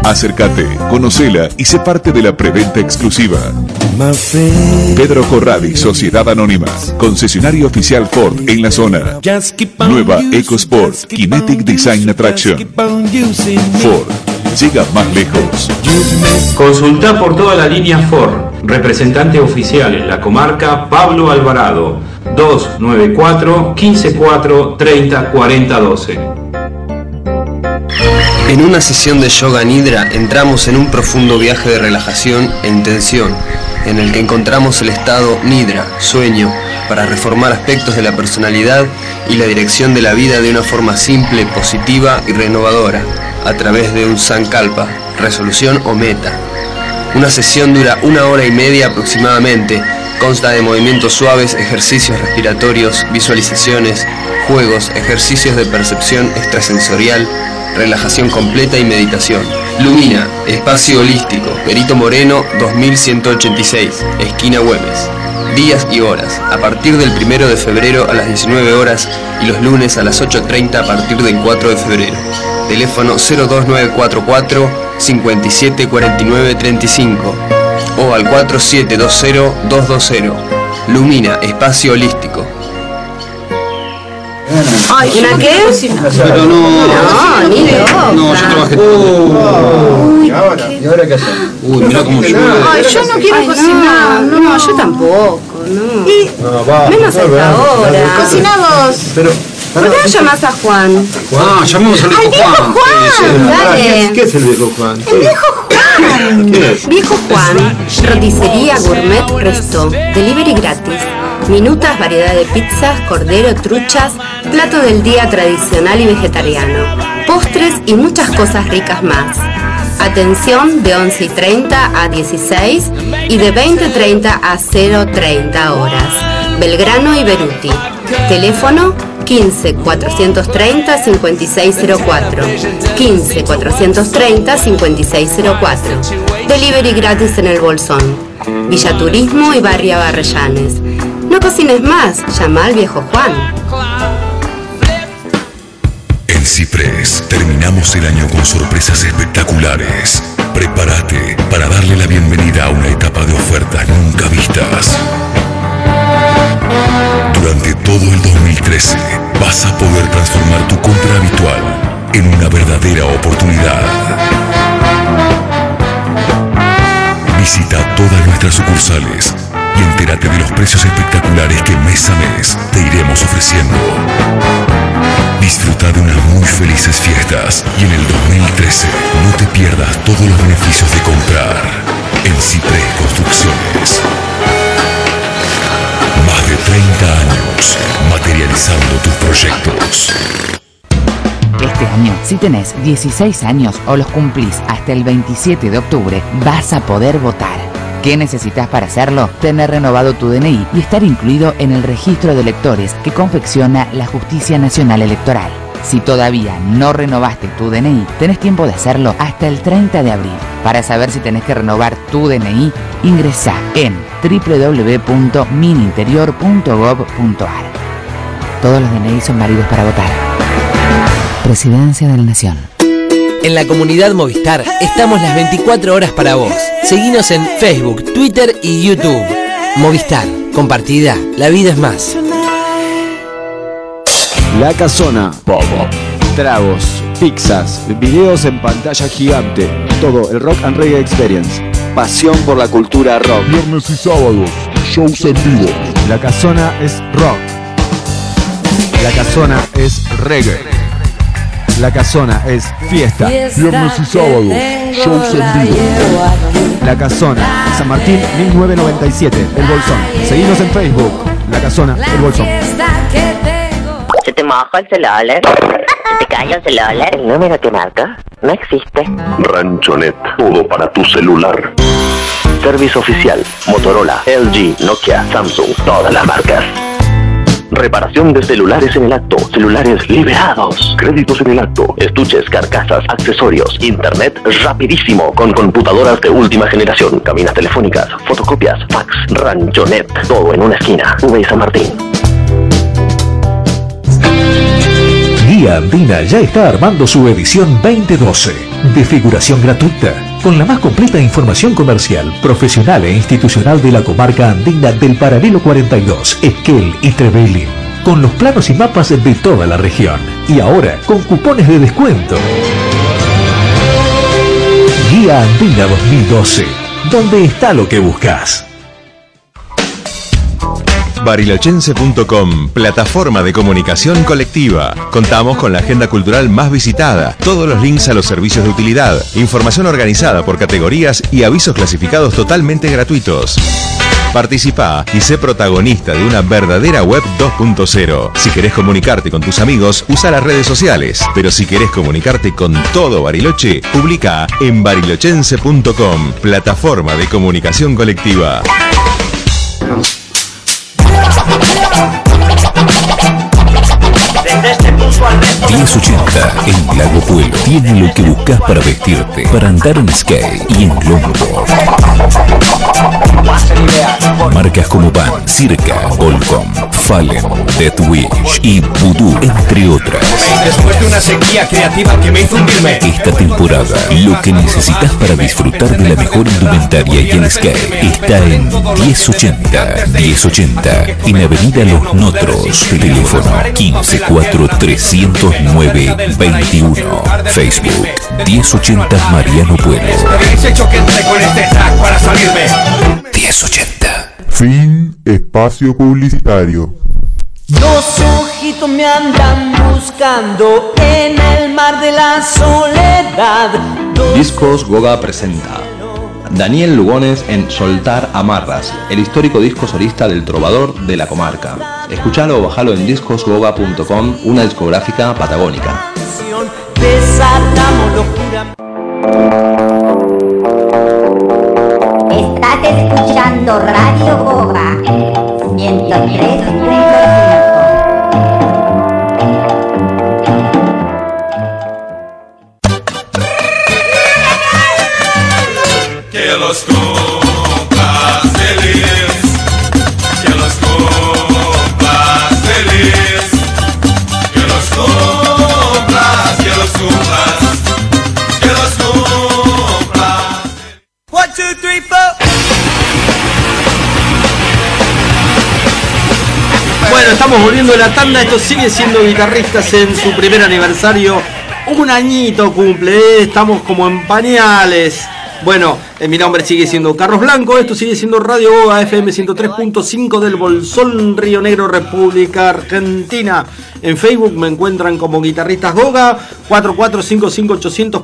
Acércate, conocela y sé parte de la preventa exclusiva. Pedro Corradi, Sociedad Anónima, concesionario oficial Ford en la zona. Nueva EcoSport Kinetic Design Attraction. Ford, llega más lejos. Consulta por toda la línea Ford. Representante oficial en la comarca, Pablo Alvarado, 294 154 30 40 12. En una sesión de yoga nidra entramos en un profundo viaje de relajación e intención, en el que encontramos el estado nidra, sueño, para reformar aspectos de la personalidad y la dirección de la vida de una forma simple, positiva y renovadora, a través de un sankalpa, resolución o meta. Una sesión dura 1 hora y media aproximadamente, consta de movimientos suaves, ejercicios respiratorios, visualizaciones, juegos, ejercicios de percepción extrasensorial, relajación completa y meditación. Lumina, espacio holístico, Perito Moreno 2186, esquina Güemes. Días y horas, a partir del 1 de febrero a las 19 horas y los lunes a las 8:30 a partir del 4 de febrero. Teléfono 02944 574935 o al 4720-220. Lumina, espacio holístico. Ay, ¿una qué? Pero no, ni loca. No, yo trabajé ¿Y ahora qué hacemos? Uy, mirá cómo llueve. Ay, yo no quiero cocinar. No, yo tampoco, no. Y menos a esta hora. Cocinamos. Pero, ¿por qué no llamás a Juan? Ah, llamamos al viejo Juan. Dale. ¿Qué es el viejo Juan? El viejo Juan. Viejo Juan, roticería gourmet resto, delivery gratis. Minutas, variedad de pizzas, cordero, truchas, plato del día tradicional y vegetariano, postres y muchas cosas ricas más. Atención de 11:30 a 16 y de 20:30 a 0:30 horas. Belgrano y Beruti. Teléfono 15 430 5604. 15 430 5604. Delivery gratis en el Bolsón. Villa Turismo y Barrio Barrellanes. No cocines más, llama al viejo Juan. En Ciprés terminamos el año con sorpresas espectaculares. Prepárate para darle la bienvenida a una etapa de ofertas nunca vistas. Durante todo el 2013 vas a poder transformar tu compra habitual en una verdadera oportunidad. Visita todas nuestras sucursales y entérate de los precios espectaculares que mes a mes te iremos ofreciendo. Disfruta de unas muy felices fiestas y en el 2013 no te pierdas todos los beneficios de comprar en Ciprés Construcciones. Más de 30 años materializando tus proyectos. Este año, si tenés 16 años o los cumplís hasta el 27 de octubre, vas a poder votar. ¿Qué necesitas para hacerlo? Tener renovado tu DNI y estar incluido en el registro de electores que confecciona la Justicia Nacional Electoral. Si todavía no renovaste tu DNI, tenés tiempo de hacerlo hasta el 30 de abril. Para saber si tenés que renovar tu DNI, ingresá en www.mininterior.gov.ar. Todos los DNI son válidos para votar. Presidencia de la Nación. En la comunidad Movistar estamos las 24 horas para vos. Seguinos en Facebook, Twitter y YouTube. Movistar, compartida, la vida es más. La Casona. Pop-up. Tragos, pizzas, videos en pantalla gigante. Todo el Rock and Reggae Experience. Pasión por la cultura rock. Viernes y sábados, shows en vivo. La Casona es rock. La Casona es reggae. La Casona es fiesta. Viernes y sábados, shows en vivo. La Casona, San Martín 1997, El Bolsón. Seguinos en Facebook. La Casona, El Bolsón. ¿Se te moja el celular? ¿Se te cae el celular? ¿El número que marca? No existe. Ranchonet, todo para tu celular. Servicio oficial, Motorola, LG, Nokia, Samsung, todas las marcas. Reparación de celulares en el acto, celulares liberados, créditos en el acto, estuches, carcasas, accesorios, internet rapidísimo, con computadoras de última generación, cabinas telefónicas, fotocopias, fax, Ranchonet, todo en una esquina, V y San Martín. Guía Guía Andina ya está armando su edición 2012, de figuración gratuita, con la más completa información comercial, profesional e institucional de la comarca andina del paralelo 42, Esquel y Trevelin, con los planos y mapas de toda la región, y ahora con cupones de descuento. Guía Andina 2012, donde está lo que buscas. Barilochense.com, plataforma de comunicación colectiva. Contamos con la agenda cultural más visitada, todos los links a los servicios de utilidad, información organizada por categorías y avisos clasificados totalmente gratuitos. Participa y sé protagonista de una verdadera web 2.0. Si querés comunicarte con tus amigos, usa las redes sociales. Pero si querés comunicarte con todo Bariloche, publica en barilochense.com, plataforma de comunicación colectiva. 1080 en Lago Puelo tiene lo que buscas para vestirte, para andar en skate y en longboard. Marcas como Van, Circa, Volcom, Fallen, Death Wish y Voodoo, entre otras. Después de una sequía creativa que me hizo hundirme. Esta temporada, lo que necesitas para disfrutar de la mejor indumentaria y el skate está en 1080. 1080 en Avenida Los Notros. Teléfono 154-309-21. Facebook 1080 Mariano Puelo. 1080. Fin espacio publicitario. Dos ojitos me andan buscando en el mar de la soledad. Discos Goga presenta Daniel Lugones en Soltar Amarras, el histórico disco solista del trovador de la comarca. Escuchalo o bajalo en discosgoga.com, una discográfica patagónica. Desatamos locura. Estás escuchando Radio Goga 103.5. Que los cumplas feliz, que los cumplas feliz, que los cumplas, que los cumplas, que los cumplas. 1, 2, 3, 4. Bueno, estamos volviendo de la tanda. Esto sigue siendo Guitarristas en su primer aniversario. Un añito cumple, estamos como en pañales. Bueno, mi nombre sigue siendo Carlos Blanco, esto sigue siendo Radio Goga FM 103.5 del Bolsón, Río Negro, República Argentina. En Facebook me encuentran como Guitarristas Goga, 4455-800,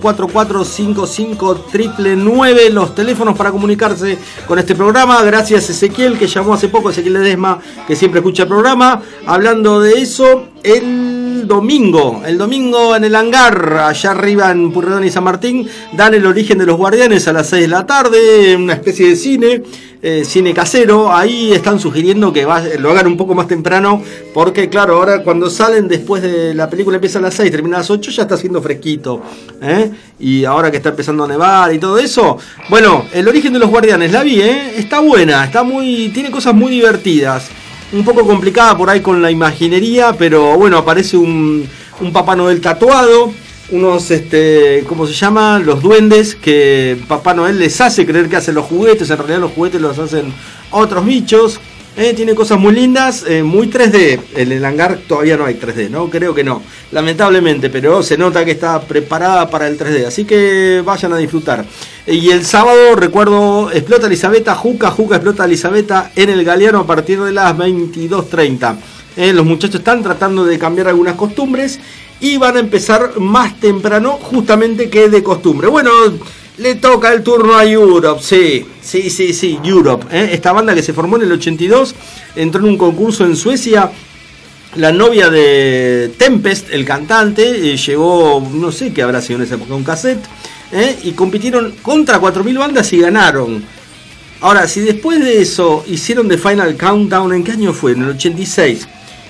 4455-999, los teléfonos para comunicarse con este programa. Gracias Ezequiel, que llamó hace poco, Ezequiel Ledesma, que siempre escucha el programa. Hablando de eso, el domingo en el hangar, allá arriba en Purredón y San Martín, dan El origen de los guardianes a las 6 de la tarde, una especie de cine casero. Ahí están sugiriendo que lo hagan un poco más temprano, porque claro, ahora cuando salen después de la película empieza a las 6, termina a las 8, ya está haciendo fresquito, y ahora que está empezando a nevar y todo eso. Bueno, El origen de los guardianes, la vi, está buena, tiene cosas muy divertidas. Un poco complicada por ahí con la imaginería, pero bueno, aparece un Papá Noel tatuado, unos, ¿cómo se llama? Los duendes que Papá Noel les hace creer que hacen los juguetes, en realidad los juguetes los hacen otros bichos. Tiene cosas muy lindas, muy 3D. En el hangar todavía no hay 3D, ¿no? Creo que no, lamentablemente, pero se nota que está preparada para el 3D, así que vayan a disfrutar. Y el sábado, recuerdo, explota Elizabeta, Juca explota Elizabeta en el Galeano a partir de las 22:30. Los muchachos están tratando de cambiar algunas costumbres y van a empezar más temprano justamente que de costumbre. Bueno, le toca el turno a Europe, sí, Europe, esta banda que se formó en el 82, entró en un concurso en Suecia. La novia de Tempest, el cantante, llevó, no sé qué habrá sido en esa época, un cassette, y compitieron contra 4.000 bandas y ganaron. Ahora, si después de eso hicieron The Final Countdown, ¿en qué año fue? En el 86.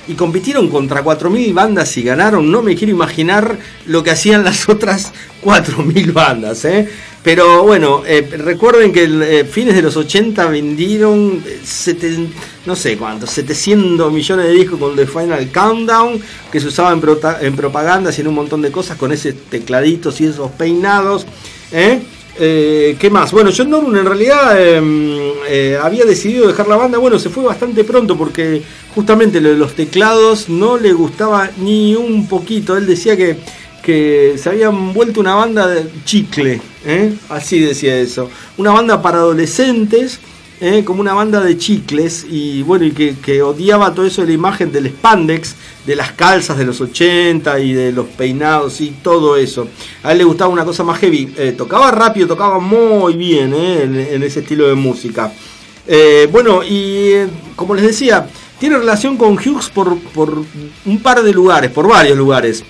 y compitieron contra 4.000 bandas y ganaron. No me quiero imaginar lo que hacían las otras 4.000 bandas, ¿eh? Pero bueno, recuerden que fines de los 80 vendieron no sé cuántos, 700 millones de discos con The Final Countdown, que se usaba en propagandas y en un montón de cosas con esos tecladitos y esos peinados, ¿qué más? Bueno, John Norum en realidad había decidido dejar la banda. Bueno, se fue bastante pronto porque justamente lo de los teclados no le gustaba ni un poquito. Él decía que se habían vuelto una banda de chicle, así decía eso, una banda para adolescentes, como una banda de chicles, y bueno, y que odiaba todo eso de la imagen del spandex, de las calzas de los 80 y de los peinados y todo eso. A él le gustaba una cosa más heavy, tocaba rápido, tocaba muy bien en ese estilo de música. Bueno, y como les decía, tiene relación con Hughes por un par de lugares, por varios lugares.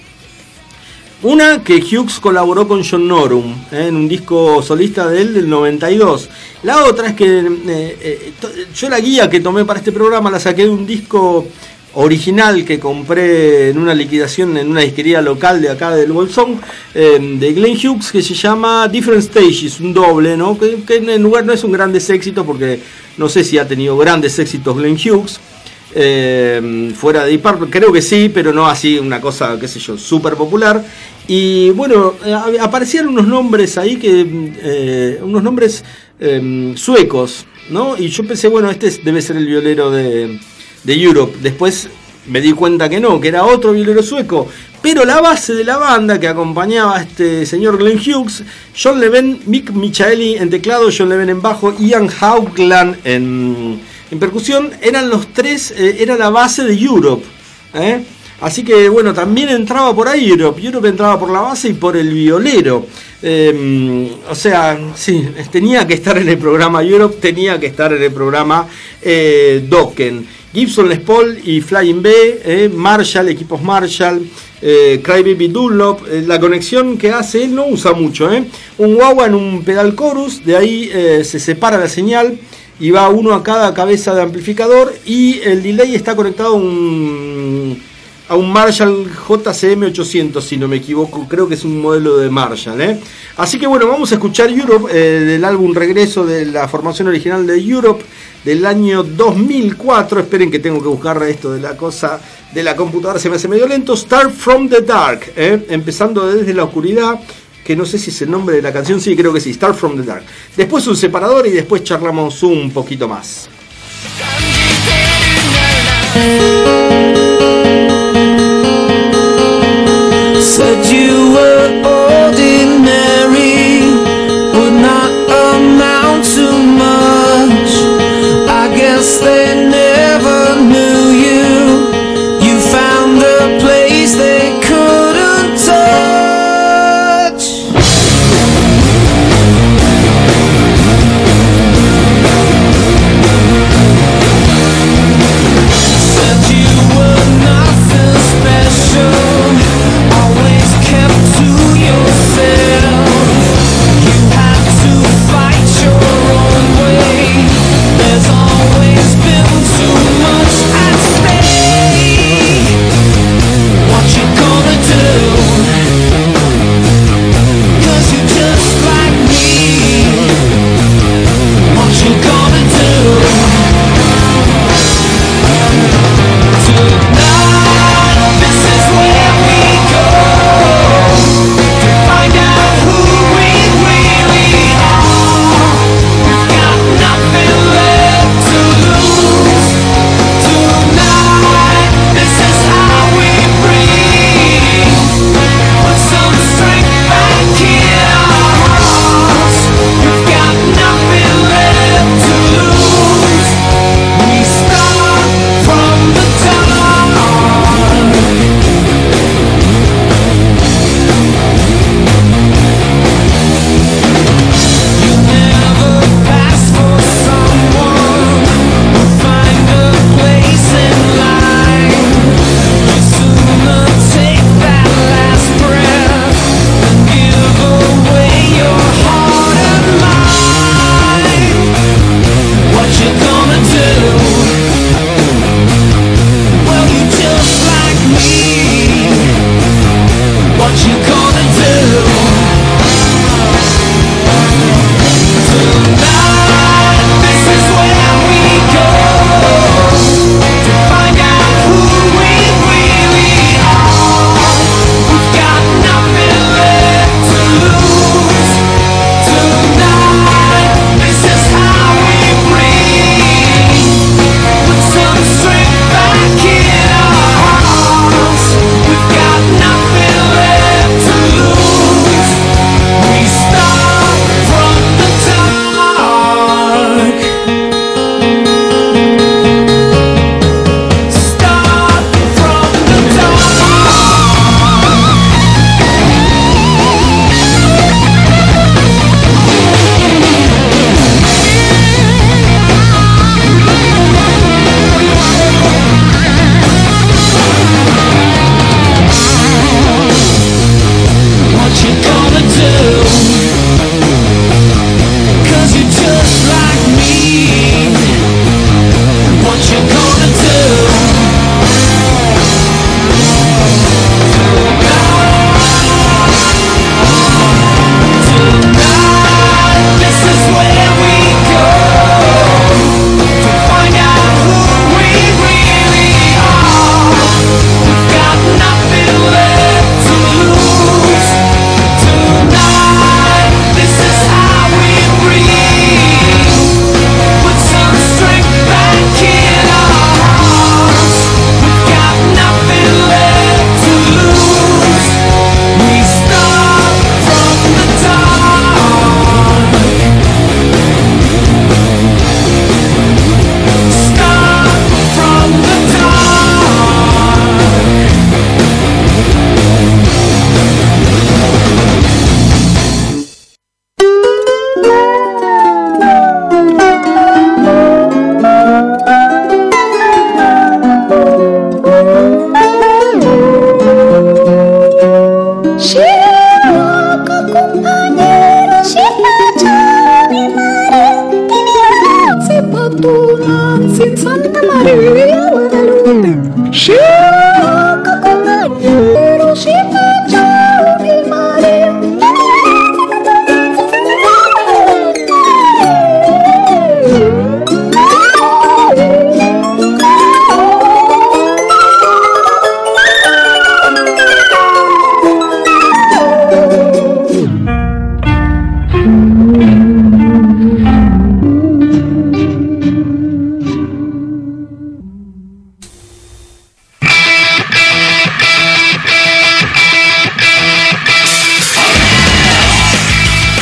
Una, que Hughes colaboró con John Norum en un disco solista de él del 92. La otra es que yo la guía que tomé para este programa la saqué de un disco original que compré en una liquidación en una disquería local de acá del Bolsón, de Glenn Hughes, que se llama Different Stages, un doble, ¿no? Que en el lugar no es un grandes éxito, porque no sé si ha tenido grandes éxitos Glenn Hughes. Fuera de Deep Purple, creo que sí, pero no así una cosa, qué sé yo, súper popular. Y bueno, aparecían unos nombres ahí unos nombres suecos, ¿no? Y yo pensé, bueno, este debe ser el violero de Europe. Después me di cuenta que no, que era otro violero sueco. Pero la base de la banda que acompañaba a este señor Glenn Hughes, John Leven, Mick Michaeli en teclado, John Leven en bajo, Ian Haugland en percusión, eran los tres, era la base de Europe, así que bueno, también entraba por ahí Europe entraba por la base y por el violero, o sea, sí, tenía que estar en el programa Europe, tenía que estar en el programa Dokken, Gibson Les Paul y Flying B, Marshall, equipos Marshall, Crybaby Dunlop, la conexión que hace él no usa mucho, un wah-wah en un pedal chorus, de ahí se separa la señal y va uno a cada cabeza de amplificador, y el delay está conectado a un Marshall JCM 800, si no me equivoco, creo que es un modelo de Marshall, Así que bueno, vamos a escuchar Europe, del álbum Regreso de la formación original de Europe del año 2004. Esperen que tengo que buscar esto de la cosa de la computadora, se me hace medio lento. Start from the Dark, empezando desde la oscuridad, que no sé si es el nombre de la canción, sí, creo que sí, Start from the Dark. Después un separador y después charlamos un poquito más. Said you were ordinary, would not amount to much. I guess they never knew you. You found a place they couldn't touch. Said you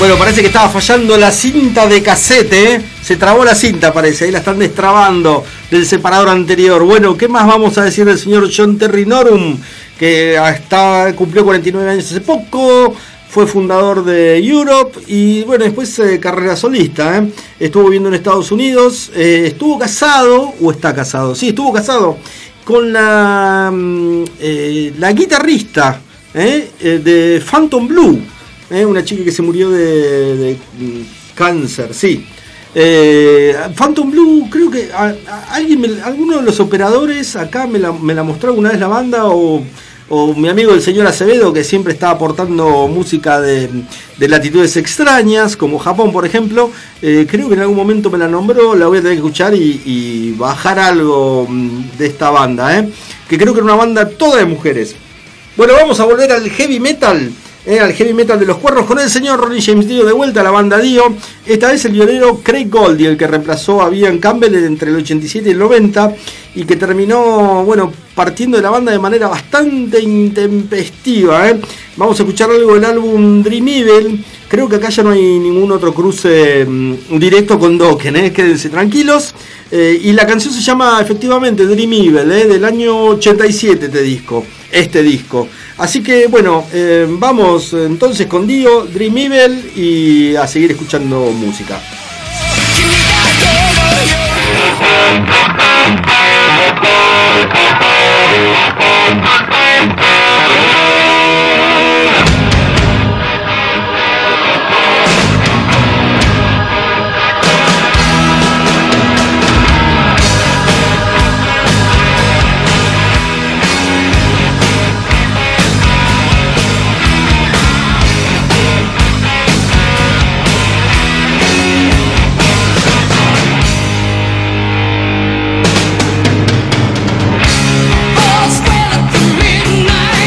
Bueno, parece que estaba fallando la cinta de cassette, ¿eh? Se trabó la cinta, parece. Ahí la están destrabando del separador anterior. Bueno, ¿qué más vamos a decir del señor John Terry Norum? Que cumplió 49 años hace poco. Fue fundador de Europe y bueno, después carrera solista. Estuvo viviendo en Estados Unidos. Estuvo casado, o está casado. Sí, estuvo casado con la guitarrista de Phantom Blue. Una chica que se murió de cáncer, sí. Phantom Blue, creo que alguno de los operadores acá me la mostró alguna vez la banda, o mi amigo el señor Acevedo, que siempre está aportando música de latitudes extrañas, como Japón, por ejemplo. Creo que en algún momento me la nombró, la voy a tener que escuchar y bajar algo de esta banda, que creo que era una banda toda de mujeres. Bueno, vamos a volver al heavy metal. Al heavy metal de los cuernos con el señor Ronnie James Dio de vuelta a la banda Dio. Esta vez el violero Craig Goldie, el que reemplazó a Ian Campbell entre el 87 y el 90 y que terminó, bueno, partiendo de la banda de manera bastante intempestiva. Vamos a escuchar algo del álbum Dream Evil. Creo que acá ya no hay ningún otro cruce directo con Dokken, quédense tranquilos. Y la canción se llama efectivamente Dream Evil, del año 87 este disco. Así que bueno, vamos entonces con Dio, Dream Evil, y a seguir escuchando música. Midnight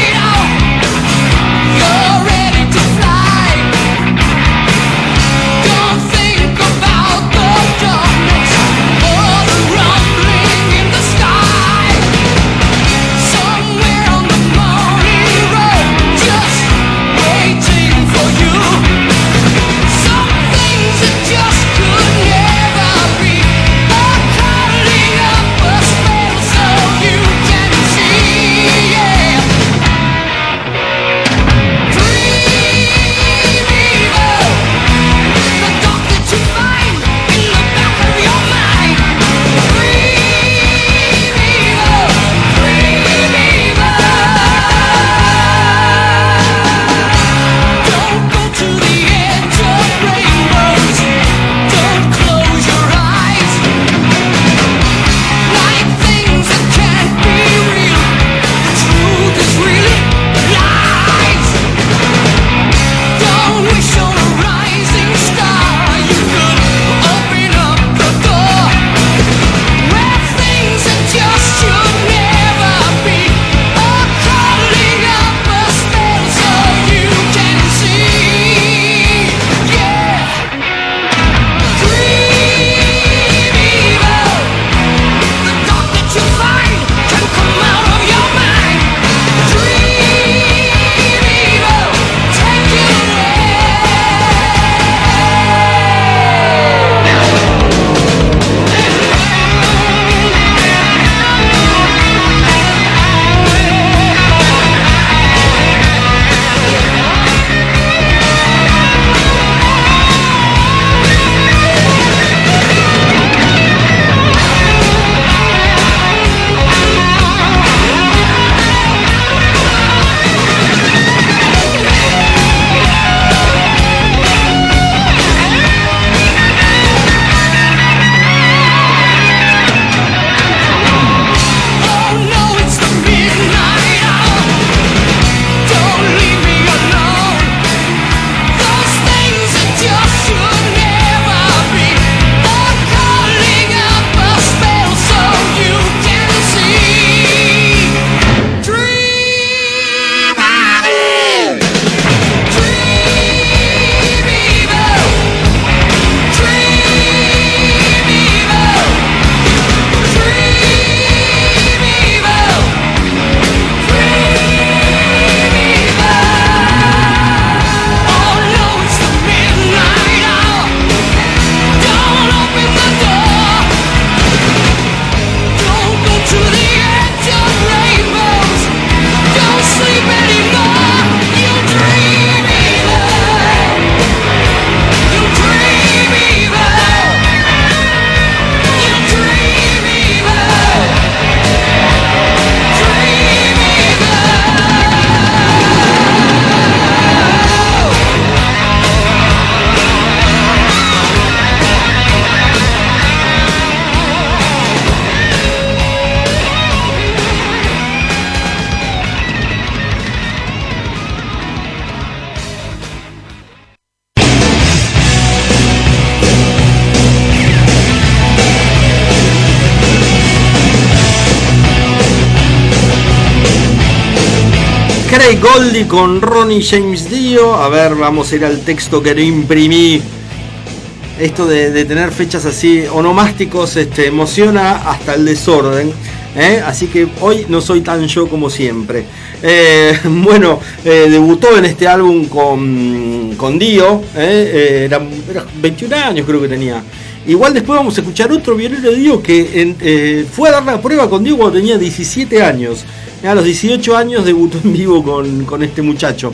Craig Goldie con Ronnie James Dio. A ver, vamos a ir al texto que no imprimí. Esto de tener fechas así onomásticos emociona hasta el desorden. Así que hoy no soy tan yo como siempre. Debutó en este álbum con Dio. Era 21 años creo que tenía. Igual después vamos a escuchar otro violero de Dio que fue a dar la prueba con Dio cuando tenía 17 años. A los 18 años debutó en vivo con este muchacho.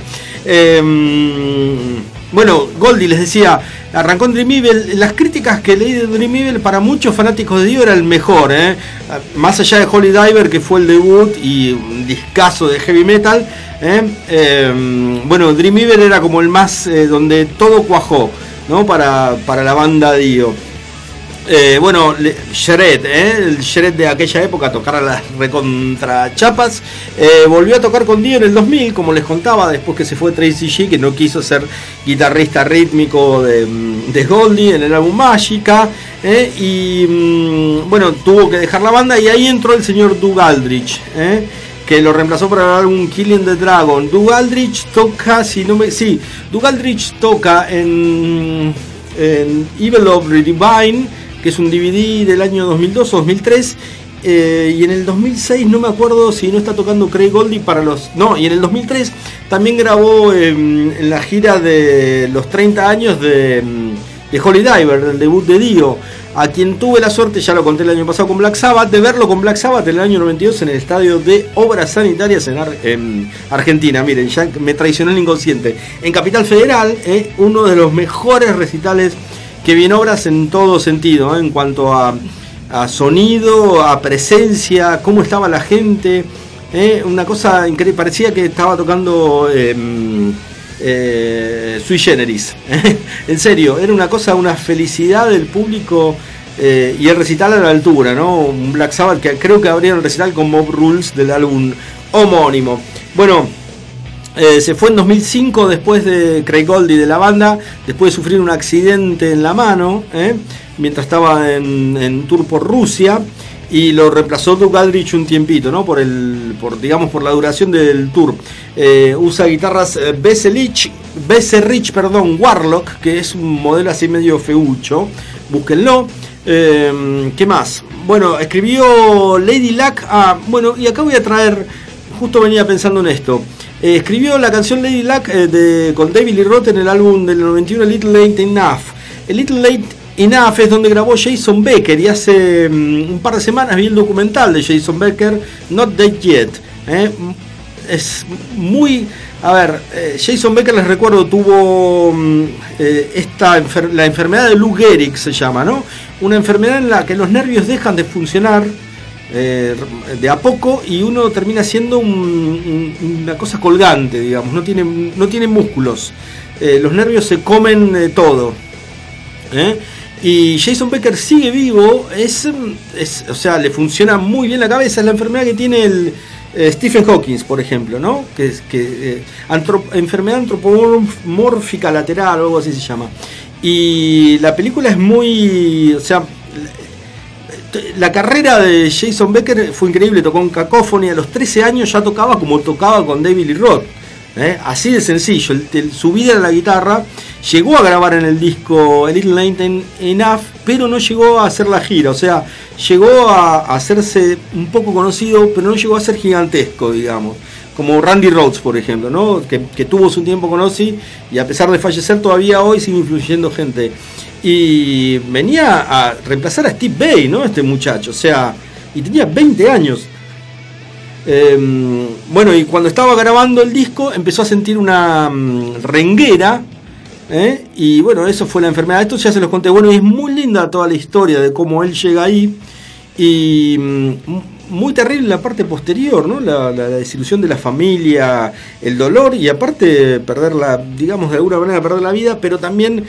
Goldie, les decía, arrancó en Dream Evil. Las críticas que leí de Dream Evil, para muchos fanáticos de Dio era el mejor, más allá de Holy Diver, que fue el debut y un discazo de heavy metal. Dream Evil era como el más donde todo cuajó, ¿no? para la banda Dio. Shred, el Shred de aquella época, tocar a las recontra chapas, volvió a tocar con Dio en el 2000, como les contaba, después que se fue Tracy G, que no quiso ser guitarrista rítmico de Goldie en el álbum Magica, tuvo que dejar la banda, y ahí entró el señor Doug Aldrich, que lo reemplazó para el álbum Killing the Dragon. Doug Aldrich toca, Doug Aldrich toca en Evil of the Divine, que es un DVD del año 2002 o 2003, y en el 2006 no me acuerdo si no está tocando Craig Goldie y en el 2003 también grabó en la gira de los 30 años de Holy Diver, del debut de Dio, a quien tuve la suerte, ya lo conté el año pasado con Black Sabbath, de verlo con Black Sabbath en el año 92 en el estadio de Obras Sanitarias en Argentina. Miren, ya me traicionó el inconsciente. En Capital Federal, uno de los mejores recitales que vi en Obras en todo sentido, en cuanto a sonido, a presencia, cómo estaba la gente, una cosa increíble, parecía que estaba tocando Sui Generis, en serio, era una cosa, una felicidad del público, y el recital a la altura, ¿no? Un Black Sabbath que creo que abrieron el recital con Mob Rules del álbum homónimo. Se fue en 2005 después de Craig Goldie de la banda, después de sufrir un accidente en la mano, mientras estaba en tour por Rusia, y lo reemplazó Doug Aldrich un tiempito, ¿no? por la duración del tour. Usa guitarras Besserich, Warlock, que es un modelo así medio feucho, búsquenlo. ¿Qué más? Escribió Lady Luck, y acá voy a traer, justo venía pensando en esto. Escribió la canción Lady Luck con David Lee Roth en el álbum del 91, Little Late Enough. El Little Late Enough es donde grabó Jason Becker, y hace un par de semanas vi el documental de Jason Becker, Not Dead Yet. Es muy... Jason Becker, les recuerdo, tuvo la enfermedad de Lou Gehrig, se llama, ¿no? Una enfermedad en la que los nervios dejan de funcionar de a poco, y uno termina siendo una cosa colgante, digamos, no tiene músculos, los nervios se comen todo, y Jason Becker sigue vivo, o sea, le funciona muy bien la cabeza. Es la enfermedad que tiene el Stephen Hawking, por ejemplo, ¿no? Enfermedad antropomórfica lateral o algo así se llama, y la película es muy, o sea, la carrera de Jason Becker fue increíble. Tocó en Cacophony, a los 13 años ya tocaba como tocaba con David Lee Roth, así de sencillo. Su vida era la guitarra. Llegó a grabar en el disco A Little Late Enough, pero no llegó a hacer la gira, o sea, llegó a hacerse un poco conocido, pero no llegó a ser gigantesco, digamos, como Randy Rhoads, por ejemplo, ¿no? que tuvo su tiempo con Ozzy, y a pesar de fallecer todavía hoy sigue influyendo gente. Y venía a reemplazar a Steve Vai, ¿no? Este muchacho, o sea, y tenía 20 años. Y cuando estaba grabando el disco empezó a sentir una renguera, y eso fue la enfermedad. Esto ya se los conté. Y es muy linda toda la historia de cómo él llega ahí, y muy terrible la parte posterior, ¿no? La desilusión de la familia, el dolor, y aparte digamos de alguna manera perder la vida, pero también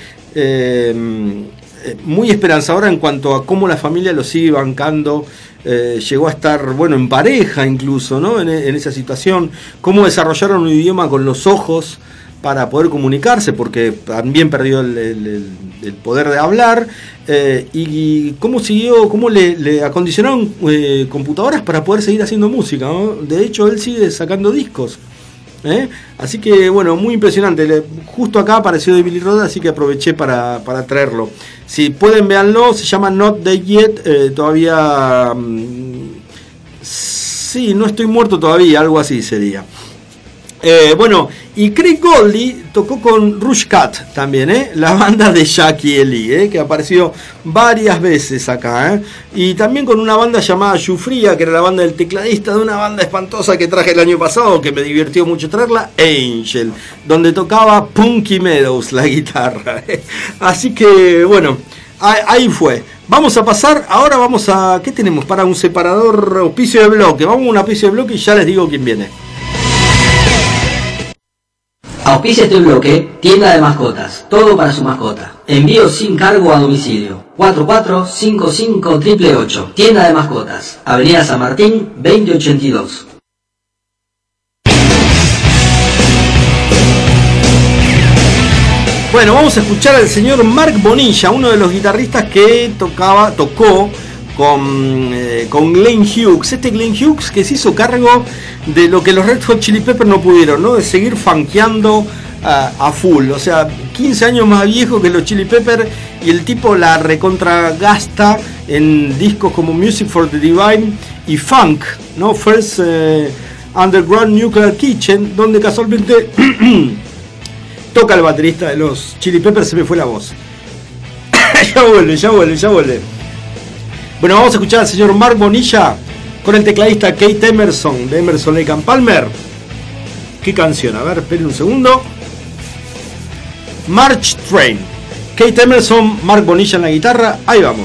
muy esperanzadora en cuanto a cómo la familia lo sigue bancando. Llegó a estar en pareja incluso, ¿no? En esa situación, cómo desarrollaron un idioma con los ojos para poder comunicarse, porque también perdió el poder de hablar, y cómo le acondicionaron computadoras para poder seguir haciendo música, ¿no? De hecho él sigue sacando discos, Así que bueno, muy impresionante. Justo acá apareció de Billy Roth, así que aproveché para traerlo. Si pueden, véanlo, se llama Not Dead Yet. Todavía sí, no estoy muerto todavía, algo así sería. Bueno, y Craig Goldie tocó con Rush Cat también, la banda de Jackie E. Lee, que apareció varias veces acá, y también con una banda llamada Jufría, que era la banda del tecladista de una banda espantosa que traje el año pasado, que me divirtió mucho traerla, Angel, donde tocaba Punky Meadows la guitarra. Así que bueno, ahí fue. Vamos a pasar, ahora vamos a... ¿Qué tenemos para un separador auspicio de bloque? Vamos a un auspicio de bloque y ya les digo quién viene. Auspicia este bloque, tienda de mascotas, todo para su mascota. Envío sin cargo a domicilio. 445588. Tienda de mascotas, Avenida San Martín, 2082. Bueno, vamos a escuchar al señor Mark Bonilla, uno de los guitarristas que tocó con Glenn Hughes. Este Glenn Hughes que se hizo cargo de lo que los Red Hot Chili Peppers no pudieron, ¿no? De seguir funkeando a full. O sea, 15 años más viejo que los Chili Peppers, y el tipo la recontragasta en discos como Music for the Divine y Funk, ¿no? First Underground Nuclear Kitchen, donde casualmente toca el baterista de los Chili Peppers. Se me fue la voz. Ya vuelve. Bueno, vamos a escuchar al señor Mark Bonilla con el tecladista Kate Emerson de Emerson Lake and Palmer. ¿Qué canción? A ver, esperen un segundo. March Train. Kate Emerson, Mark Bonilla en la guitarra. Ahí vamos.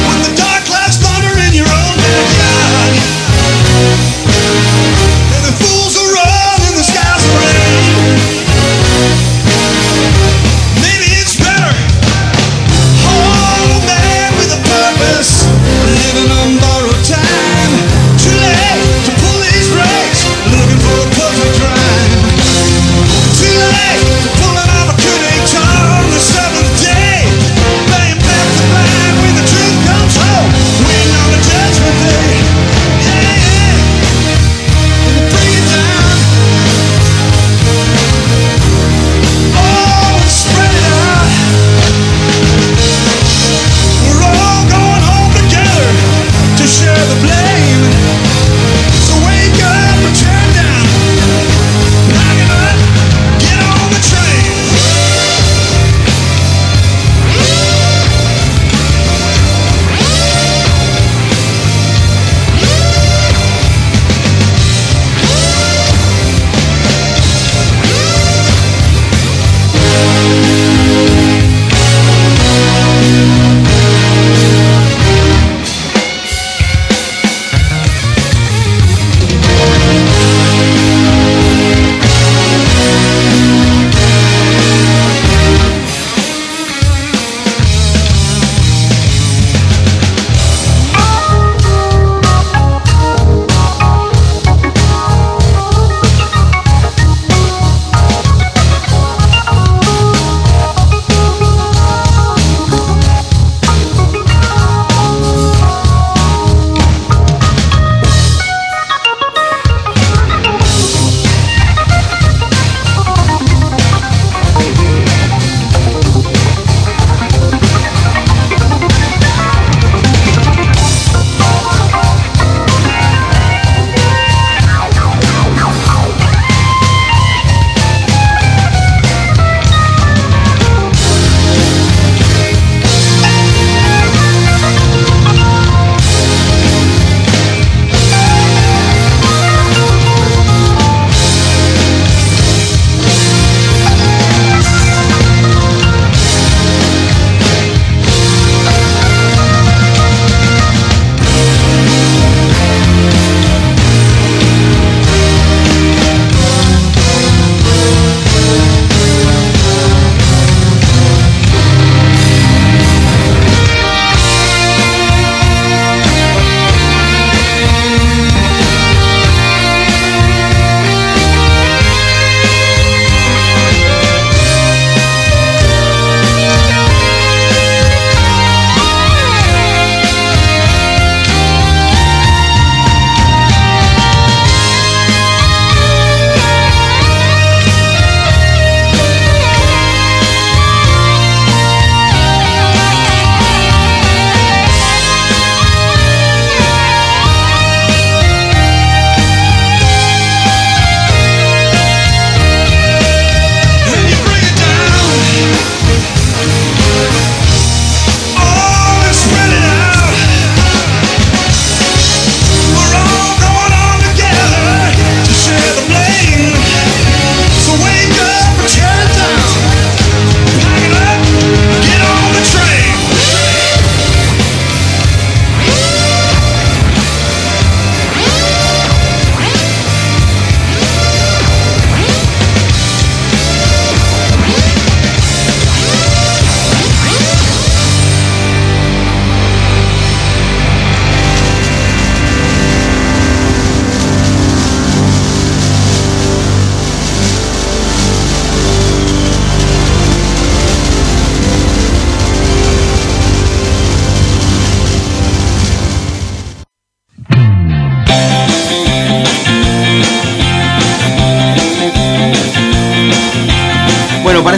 The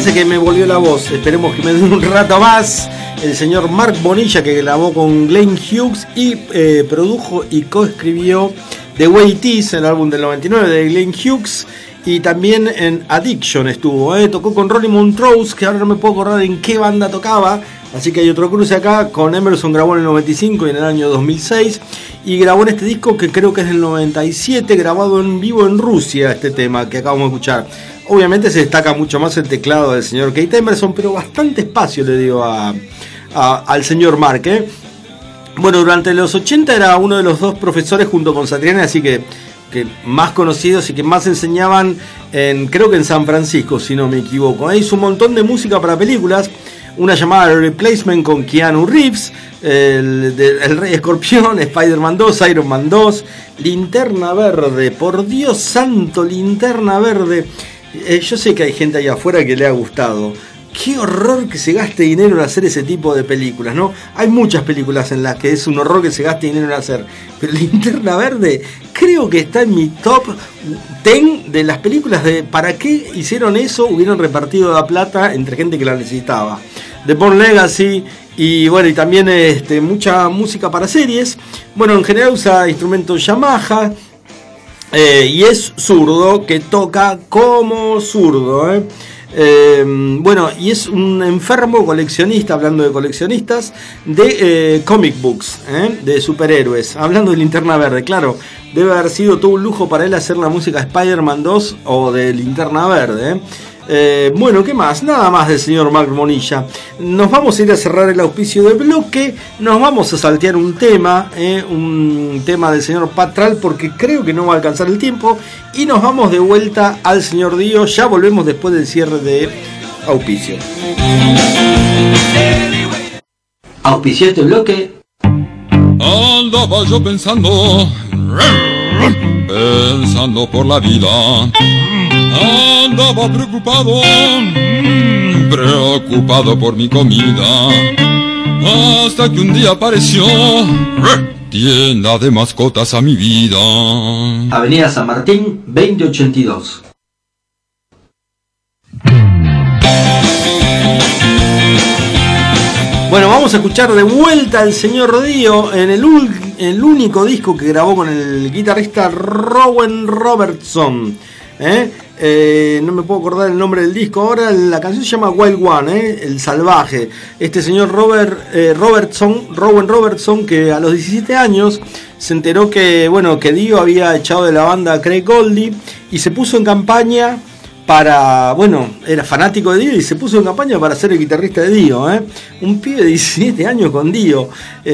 parece que me volvió la voz. Esperemos que me dé un rato más. El señor Mark Bonilla, que grabó con Glenn Hughes y produjo y coescribió The Way It Is, el álbum del 99 de Glenn Hughes. Y también en Addiction estuvo, tocó con Ronnie Montrose, que ahora no me puedo acordar en qué banda tocaba. Así que hay otro cruce acá. Con Emerson grabó en el 95 y en el año 2006. Y grabó en este disco que creo que es del 97, grabado en vivo en Rusia, este tema que acabamos de escuchar. Obviamente se destaca mucho más el teclado del señor Keith Emerson, pero bastante espacio le dio al señor Mark. Bueno, durante los 80 era uno de los dos profesores junto con Satriani, así que más conocidos y que más enseñaban creo que en San Francisco, si no me equivoco. Hizo un montón de música para películas, una llamada Replacement con Keanu Reeves, el Rey Escorpión, Spider-Man 2, Iron Man 2, Linterna Verde, por Dios santo, Linterna Verde. Yo sé que hay gente allá afuera que le ha gustado. Qué horror que se gaste dinero en hacer ese tipo de películas, ¿no? Hay muchas películas en las que es un horror que se gaste dinero en hacer, pero Linterna Verde creo que está en mi top 10 de las películas de ¿para qué hicieron eso? Hubieran repartido la plata entre gente que la necesitaba. The Bourne Legacy y bueno, y también mucha música para series. Bueno, en general usa instrumentos Yamaha y es zurdo, que toca como zurdo, bueno, y es un enfermo coleccionista, hablando de coleccionistas, de comic books, de superhéroes. Hablando de Linterna Verde, claro, debe haber sido todo un lujo para él hacer la música de Spider-Man 2 o de Linterna Verde. Bueno, ¿qué más? Nada más del señor Mark Bonilla. Nos vamos a ir a cerrar el auspicio del bloque. Nos vamos a saltear un tema del señor Patral, porque creo que no va a alcanzar el tiempo. Y nos vamos de vuelta al señor Dio. Ya volvemos después del cierre de auspicio. Auspicio este bloque. Andaba yo pensando por la vida. Andaba preocupado por mi comida, hasta que un día apareció tienda de mascotas a mi vida. Avenida San Martín, 2082. Bueno, vamos a escuchar de vuelta al señor Dio en el único disco que grabó con el guitarrista Rowan Robertson. No me puedo acordar el nombre del disco ahora. La canción se llama Wild One, el salvaje. Este señor Rowan Robertson, que a los 17 años se enteró que Dio había echado de la banda a Craig Goldie y se puso en campaña para, era fanático de Dio y se puso en campaña para ser el guitarrista de Dio, un pibe de 17 años con Dio.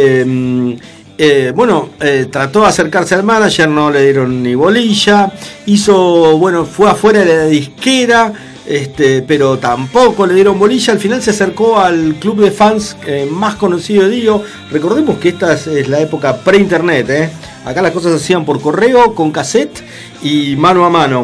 Trató de acercarse al manager, no le dieron ni bolilla, fue afuera de la disquera, pero tampoco le dieron bolilla. Al final se acercó al club de fans más conocido de Dio. Recordemos que esta es la época pre-internet, acá las cosas se hacían por correo, con cassette y mano a mano.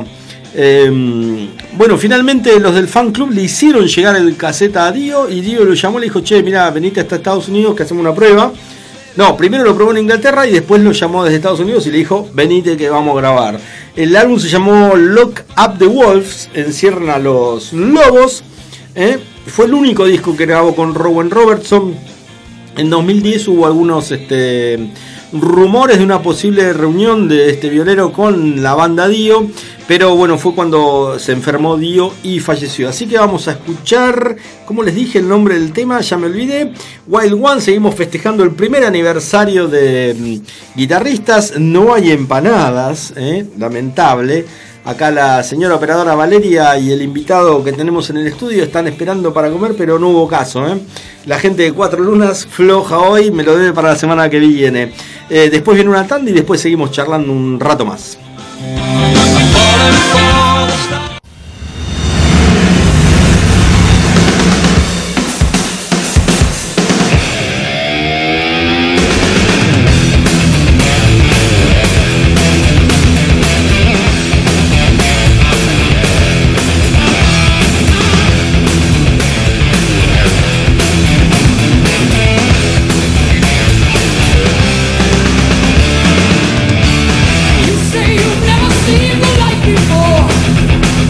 Finalmente los del fan club le hicieron llegar el cassette a Dio y Dio lo llamó y le dijo: che, mirá, venite hasta Estados Unidos que hacemos una prueba. No, primero lo probó en Inglaterra y después lo llamó desde Estados Unidos y le dijo: venite que vamos a grabar. El álbum se llamó Lock Up the Wolves, encierran a los lobos. Fue el único disco que grabó con Rowan Robertson. En 2010 hubo algunos rumores de una posible reunión de este violero con la banda Dio, pero fue cuando se enfermó Dio y falleció. Así que vamos a escuchar, como les dije, el nombre del tema, ya me olvidé, Wild One. Seguimos festejando el primer aniversario de guitarristas. No hay empanadas, lamentable. Acá la señora operadora Valeria y el invitado que tenemos en el estudio están esperando para comer, pero no hubo caso. La gente de Cuatro Lunas floja hoy, me lo debe para la semana que viene. Después viene una tanda y después seguimos charlando un rato más. Say you've never seen the light before.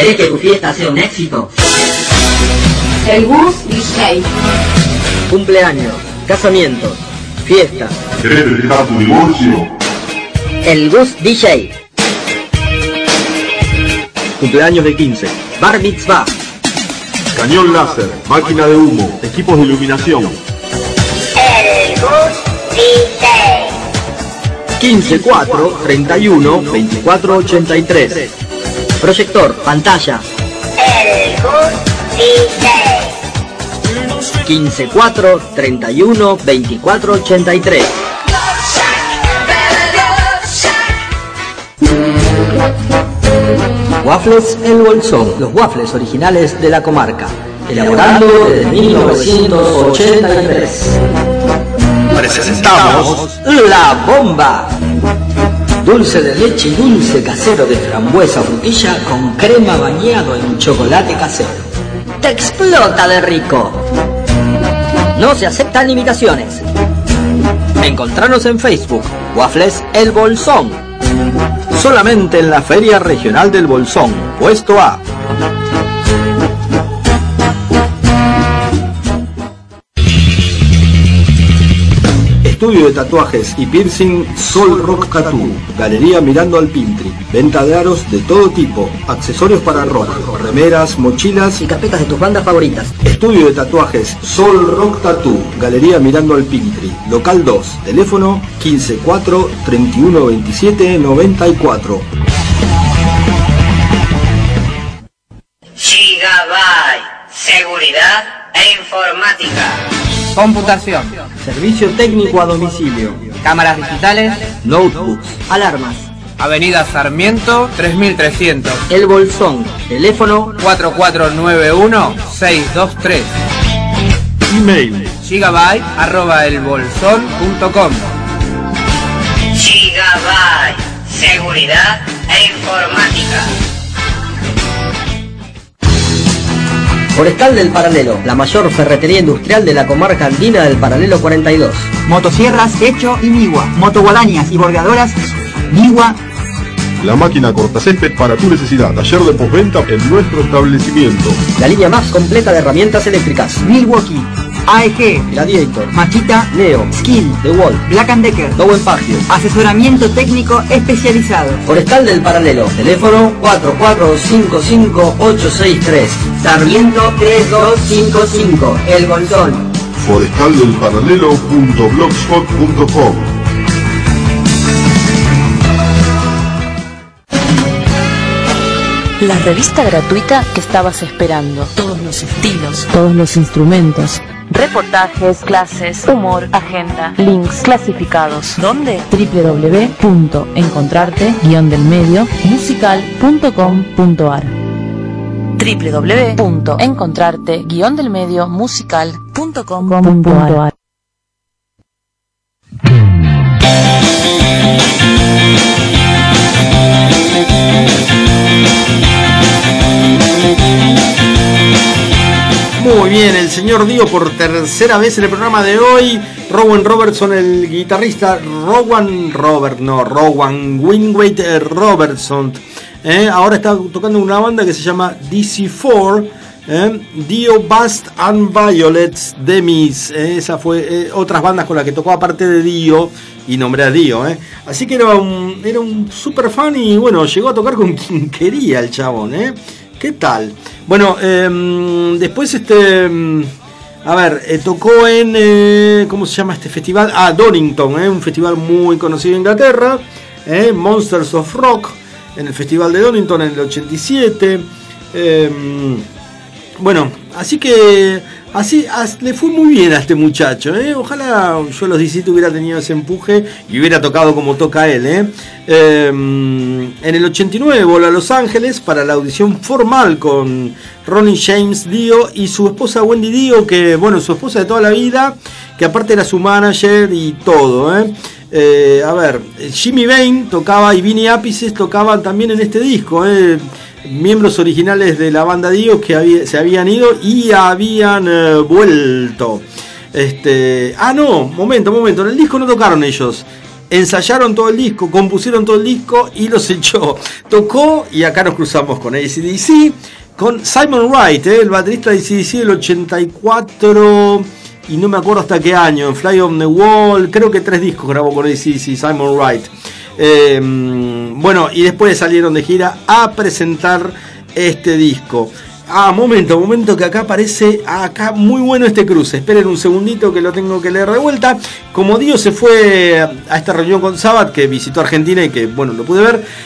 ¿Querés que tu fiesta sea un éxito? El Gus DJ. Cumpleaños, casamientos, fiestas. ¿Querés festejar tu divorcio? El Gus DJ. Cumpleaños de 15. Bar mitzvah. Cañón láser, máquina de humo, equipos de iluminación. El Gus DJ. 15 4 31 24 83. Proyector, pantalla. El Gus DJ. 15 4 31 24 83. Waffles El Bolsón, los waffles originales de la comarca, elaborando desde 1983. Presentamos La Bomba. Dulce de leche y dulce casero de frambuesa o frutilla con crema bañado en chocolate casero. ¡Te explota de rico! No se aceptan imitaciones. Encontranos en Facebook, Waffles El Bolsón. Solamente en la Feria Regional del Bolsón, puesto A. Estudio de tatuajes y piercing Sol Rock Tattoo. Galería mirando al Pintri. Venta de aros de todo tipo. Accesorios para rock. Remeras, mochilas y carpetas de tus bandas favoritas. Estudio de tatuajes Sol Rock Tattoo. Galería mirando al Pintri. Local 2. Teléfono 15 4 31 27 94. Gigabyte. Seguridad e informática. Computación. Servicio técnico a domicilio. Cámaras digitales. Notebooks. Alarmas. Avenida Sarmiento 3300. El Bolsón. Teléfono 4491-623. Email gigabyte@elbolsón.com. Gigabyte. Seguridad e informática. Forestal del Paralelo, la mayor ferretería industrial de la comarca andina del Paralelo 42. Motosierras Hecho y Niwa, motoguadañas y bordeadoras Niwa. La máquina cortacésped para tu necesidad. Taller de postventa en nuestro establecimiento. La línea más completa de herramientas eléctricas. Milwaukee, AEG, Gladiator, Makita, Neo, Skill, DeWalt, Black & Decker, Dowen Pagio. Asesoramiento técnico especializado. Forestal del Paralelo, teléfono 4455863. Sarmiento 3255, El Bolsón. Forestaldelparalelo.blogspot.com. La revista gratuita que estabas esperando. Todos los estilos, todos los instrumentos. Reportajes, clases, humor, agenda, links, clasificados. ¿Dónde? www.encontrarte-delmedio-musical.com.ar www.encontrarte-delmedio-musical.com.ar. Muy bien, el señor Dio por tercera vez en el programa de hoy. Rowan Robertson, el guitarrista. Rowan Winwaite Robertson. Ahora está tocando una banda que se llama DC4. Dio, Bast and Violets, Demis. Esa fue otras bandas con las que tocó aparte de Dio. Y nombré a Dio. Así que era un super fan. Y bueno, llegó a tocar con quien quería el chabón. ¿Qué tal? Bueno, después tocó en, ¿cómo se llama este festival? Donington, un festival muy conocido en Inglaterra, Monsters of Rock, en el festival de Donington en el 87. Bueno, así que le fue muy bien a este muchacho, Ojalá yo a los 17 hubiera tenido ese empuje y hubiera tocado como toca él, En el 89 voló a Los Ángeles para la audición formal con Ronnie James Dio y su esposa Wendy Dio, que bueno, su esposa de toda la vida, que aparte era su manager y todo, Jimmy Bain tocaba y Vinny Appice tocaban también en este disco, miembros originales de la banda Dio que se habían ido y habían vuelto. Momento, en el disco no tocaron ellos. ensayaron todo el disco, compusieron todo el disco y los echó. Tocó, y acá nos cruzamos con AC/DC, con Simon Wright, el baterista de AC/DC del 84, y no me acuerdo hasta qué año, en Fly on the Wall, creo que 3 discos grabó con AC/DC, Simon Wright. Bueno, y después salieron de gira a presentar este disco. Momento que acá aparece, acá muy bueno este cruce. Esperen un segundito que lo tengo que leer de vuelta. Como Dio se fue a esta reunión con Sabbath, que visitó Argentina y que, bueno, lo pude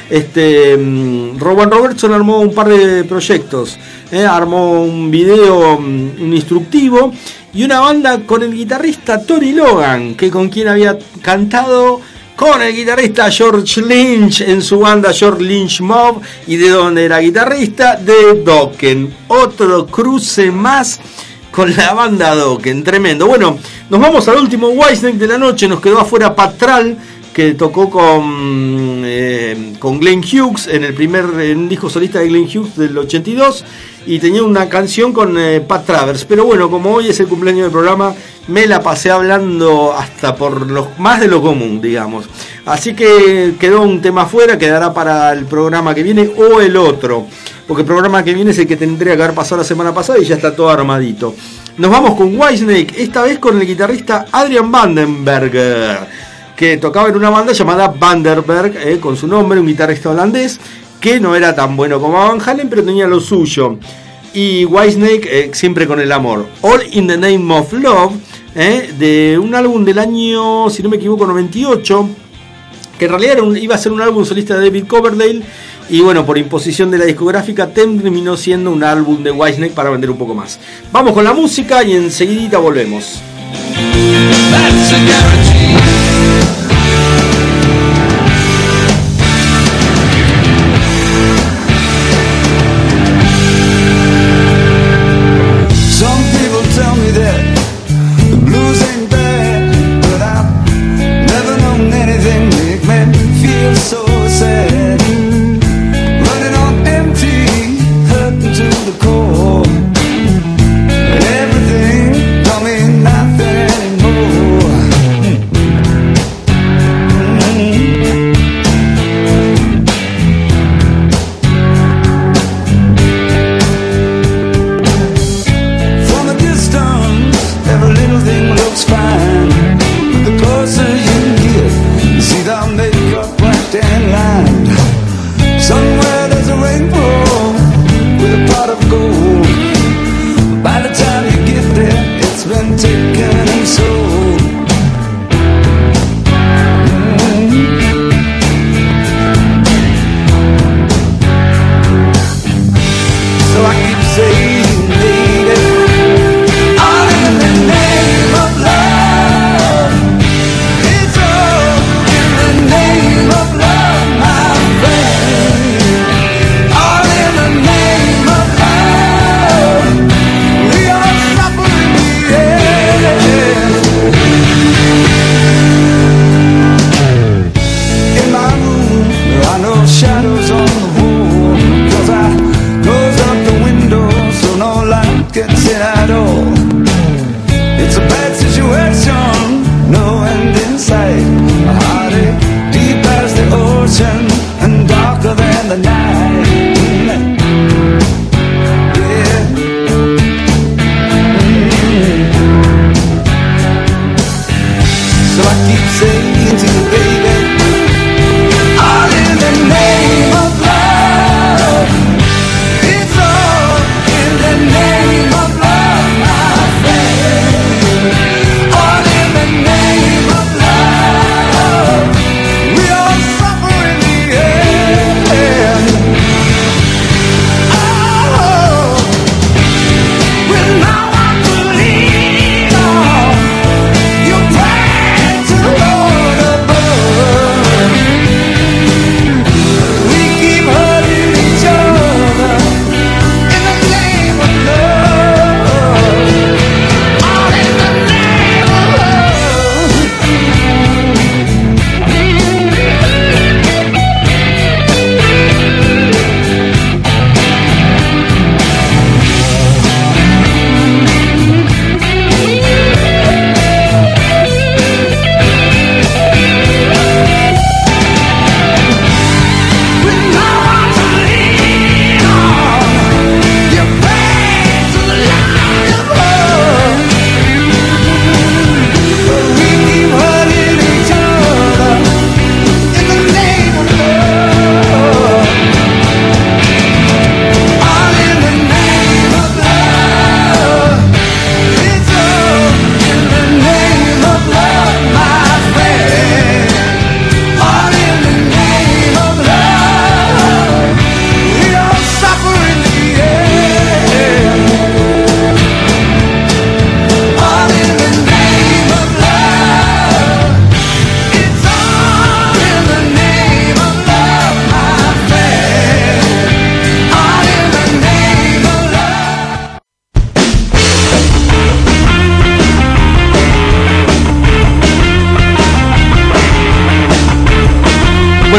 ver, Rowan Robertson armó un par de proyectos. Armó un video, un instructivo, y una banda con el guitarrista Tony Logan, que con quien había cantado con el guitarrista George Lynch en su banda George Lynch Mob, y de donde era guitarrista de Dokken. Otro cruce más con la banda Dokken, tremendo. Bueno, nos vamos al último Whitesnake de la noche. Nos quedó afuera Pat Thrall, que tocó con Glenn Hughes en un disco solista de Glenn Hughes del 82, y tenía una canción con Pat Travers. Pero bueno, como hoy es el cumpleaños del programa, me la pasé hablando hasta por más de lo común, digamos. Así que quedó un tema afuera, quedará para el programa que viene o el otro, porque el programa que viene es el que tendría que haber pasado la semana pasada y ya está todo armadito. Nos vamos con Whitesnake, esta vez con el guitarrista Adrian Vandenberg, que tocaba en una banda llamada Vandenberg, con su nombre, un guitarrista holandés que no era tan bueno como Van Halen, pero tenía lo suyo. Y Whitesnake, siempre con el amor. All in the Name of Love, de un álbum del año, si no me equivoco, 98, que en realidad iba a ser un álbum solista de David Coverdale, y bueno, por imposición de la discográfica terminó siendo un álbum de Whitesnake para vender un poco más. Vamos con la música y enseguidita volvemos. That's a guarantee. Everything don't mean nothing anymore.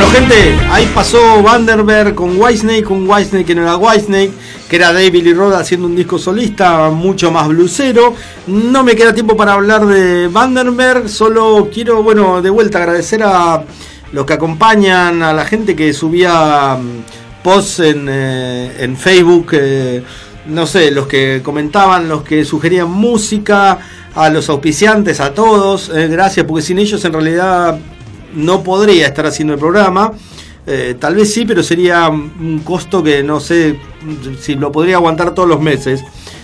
gente, ahí pasó Vandenberg con Whitesnake que no era Whitesnake, que era David Lee Roth haciendo un disco solista mucho más blusero. No me queda tiempo para hablar de Vandenberg, solo quiero, bueno, de vuelta agradecer a los que acompañan, a la gente que subía posts en Facebook, no sé, los que comentaban, los que sugerían música, a los auspiciantes, a todos, gracias, porque sin ellos en realidad no podría estar haciendo el programa. Tal vez sí, pero sería un costo que no sé si lo podría aguantar todos los meses.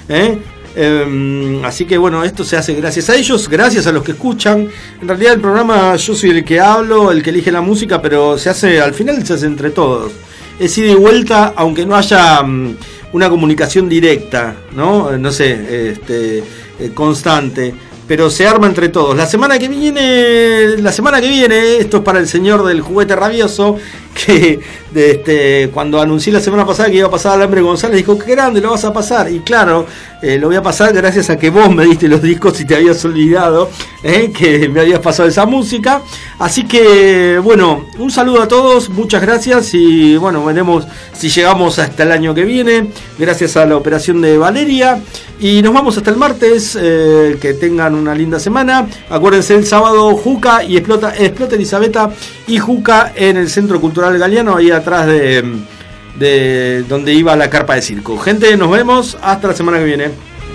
Así que bueno, esto se hace gracias a ellos, gracias a los que escuchan. En realidad el programa yo soy el que hablo, el que elige la música, pero se hace, al final se hace entre todos. Es ida y vuelta, aunque no haya una comunicación directa, no sé, constante, pero se arma entre todos. La semana que viene, esto es para el señor del juguete rabioso, que cuando anuncié la semana pasada que iba a pasar al Hambre González, dijo, qué grande, lo vas a pasar. Y claro, lo voy a pasar gracias a que vos me diste los discos y te habías olvidado que me habías pasado esa música. Así que bueno, un saludo a todos, muchas gracias, y bueno, veremos si llegamos hasta el año que viene, gracias a la operación de Valeria. Y nos vamos hasta el martes, que tengan una linda semana. Acuérdense, el sábado Juca y Explota Elisabetta y Juca en el Centro Cultural Galeano, ahí atrás de donde iba la carpa de circo. Gente, nos vemos hasta la semana que viene.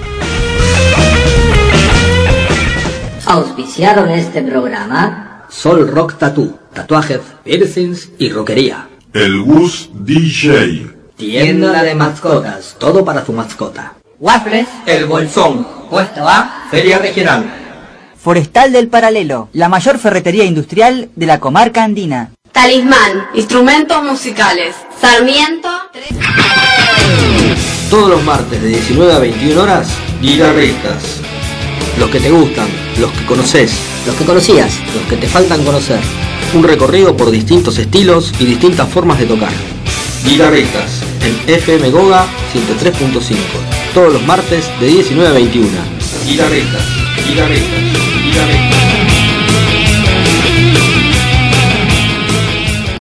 Auspiciaron este programa Sol Rock Tattoo, tatuajes, piercings y rockería. El Gus DJ. Tienda de mascotas, todo para su mascota. Waffles, El Bolsón, puesto A. Feria Regional. Forestal del Paralelo, la mayor ferretería industrial de la comarca andina. Talismán, instrumentos musicales. Sarmiento. Todos los martes de 19 a 21 horas, guitarristas. Los que te gustan, los que conoces, Los que conocías, los que te faltan conocer. Un recorrido por distintos estilos y distintas formas de tocar. Guitarristas, en FM Goga 103.5. Todos los martes de 19 a 21. Guitarristas.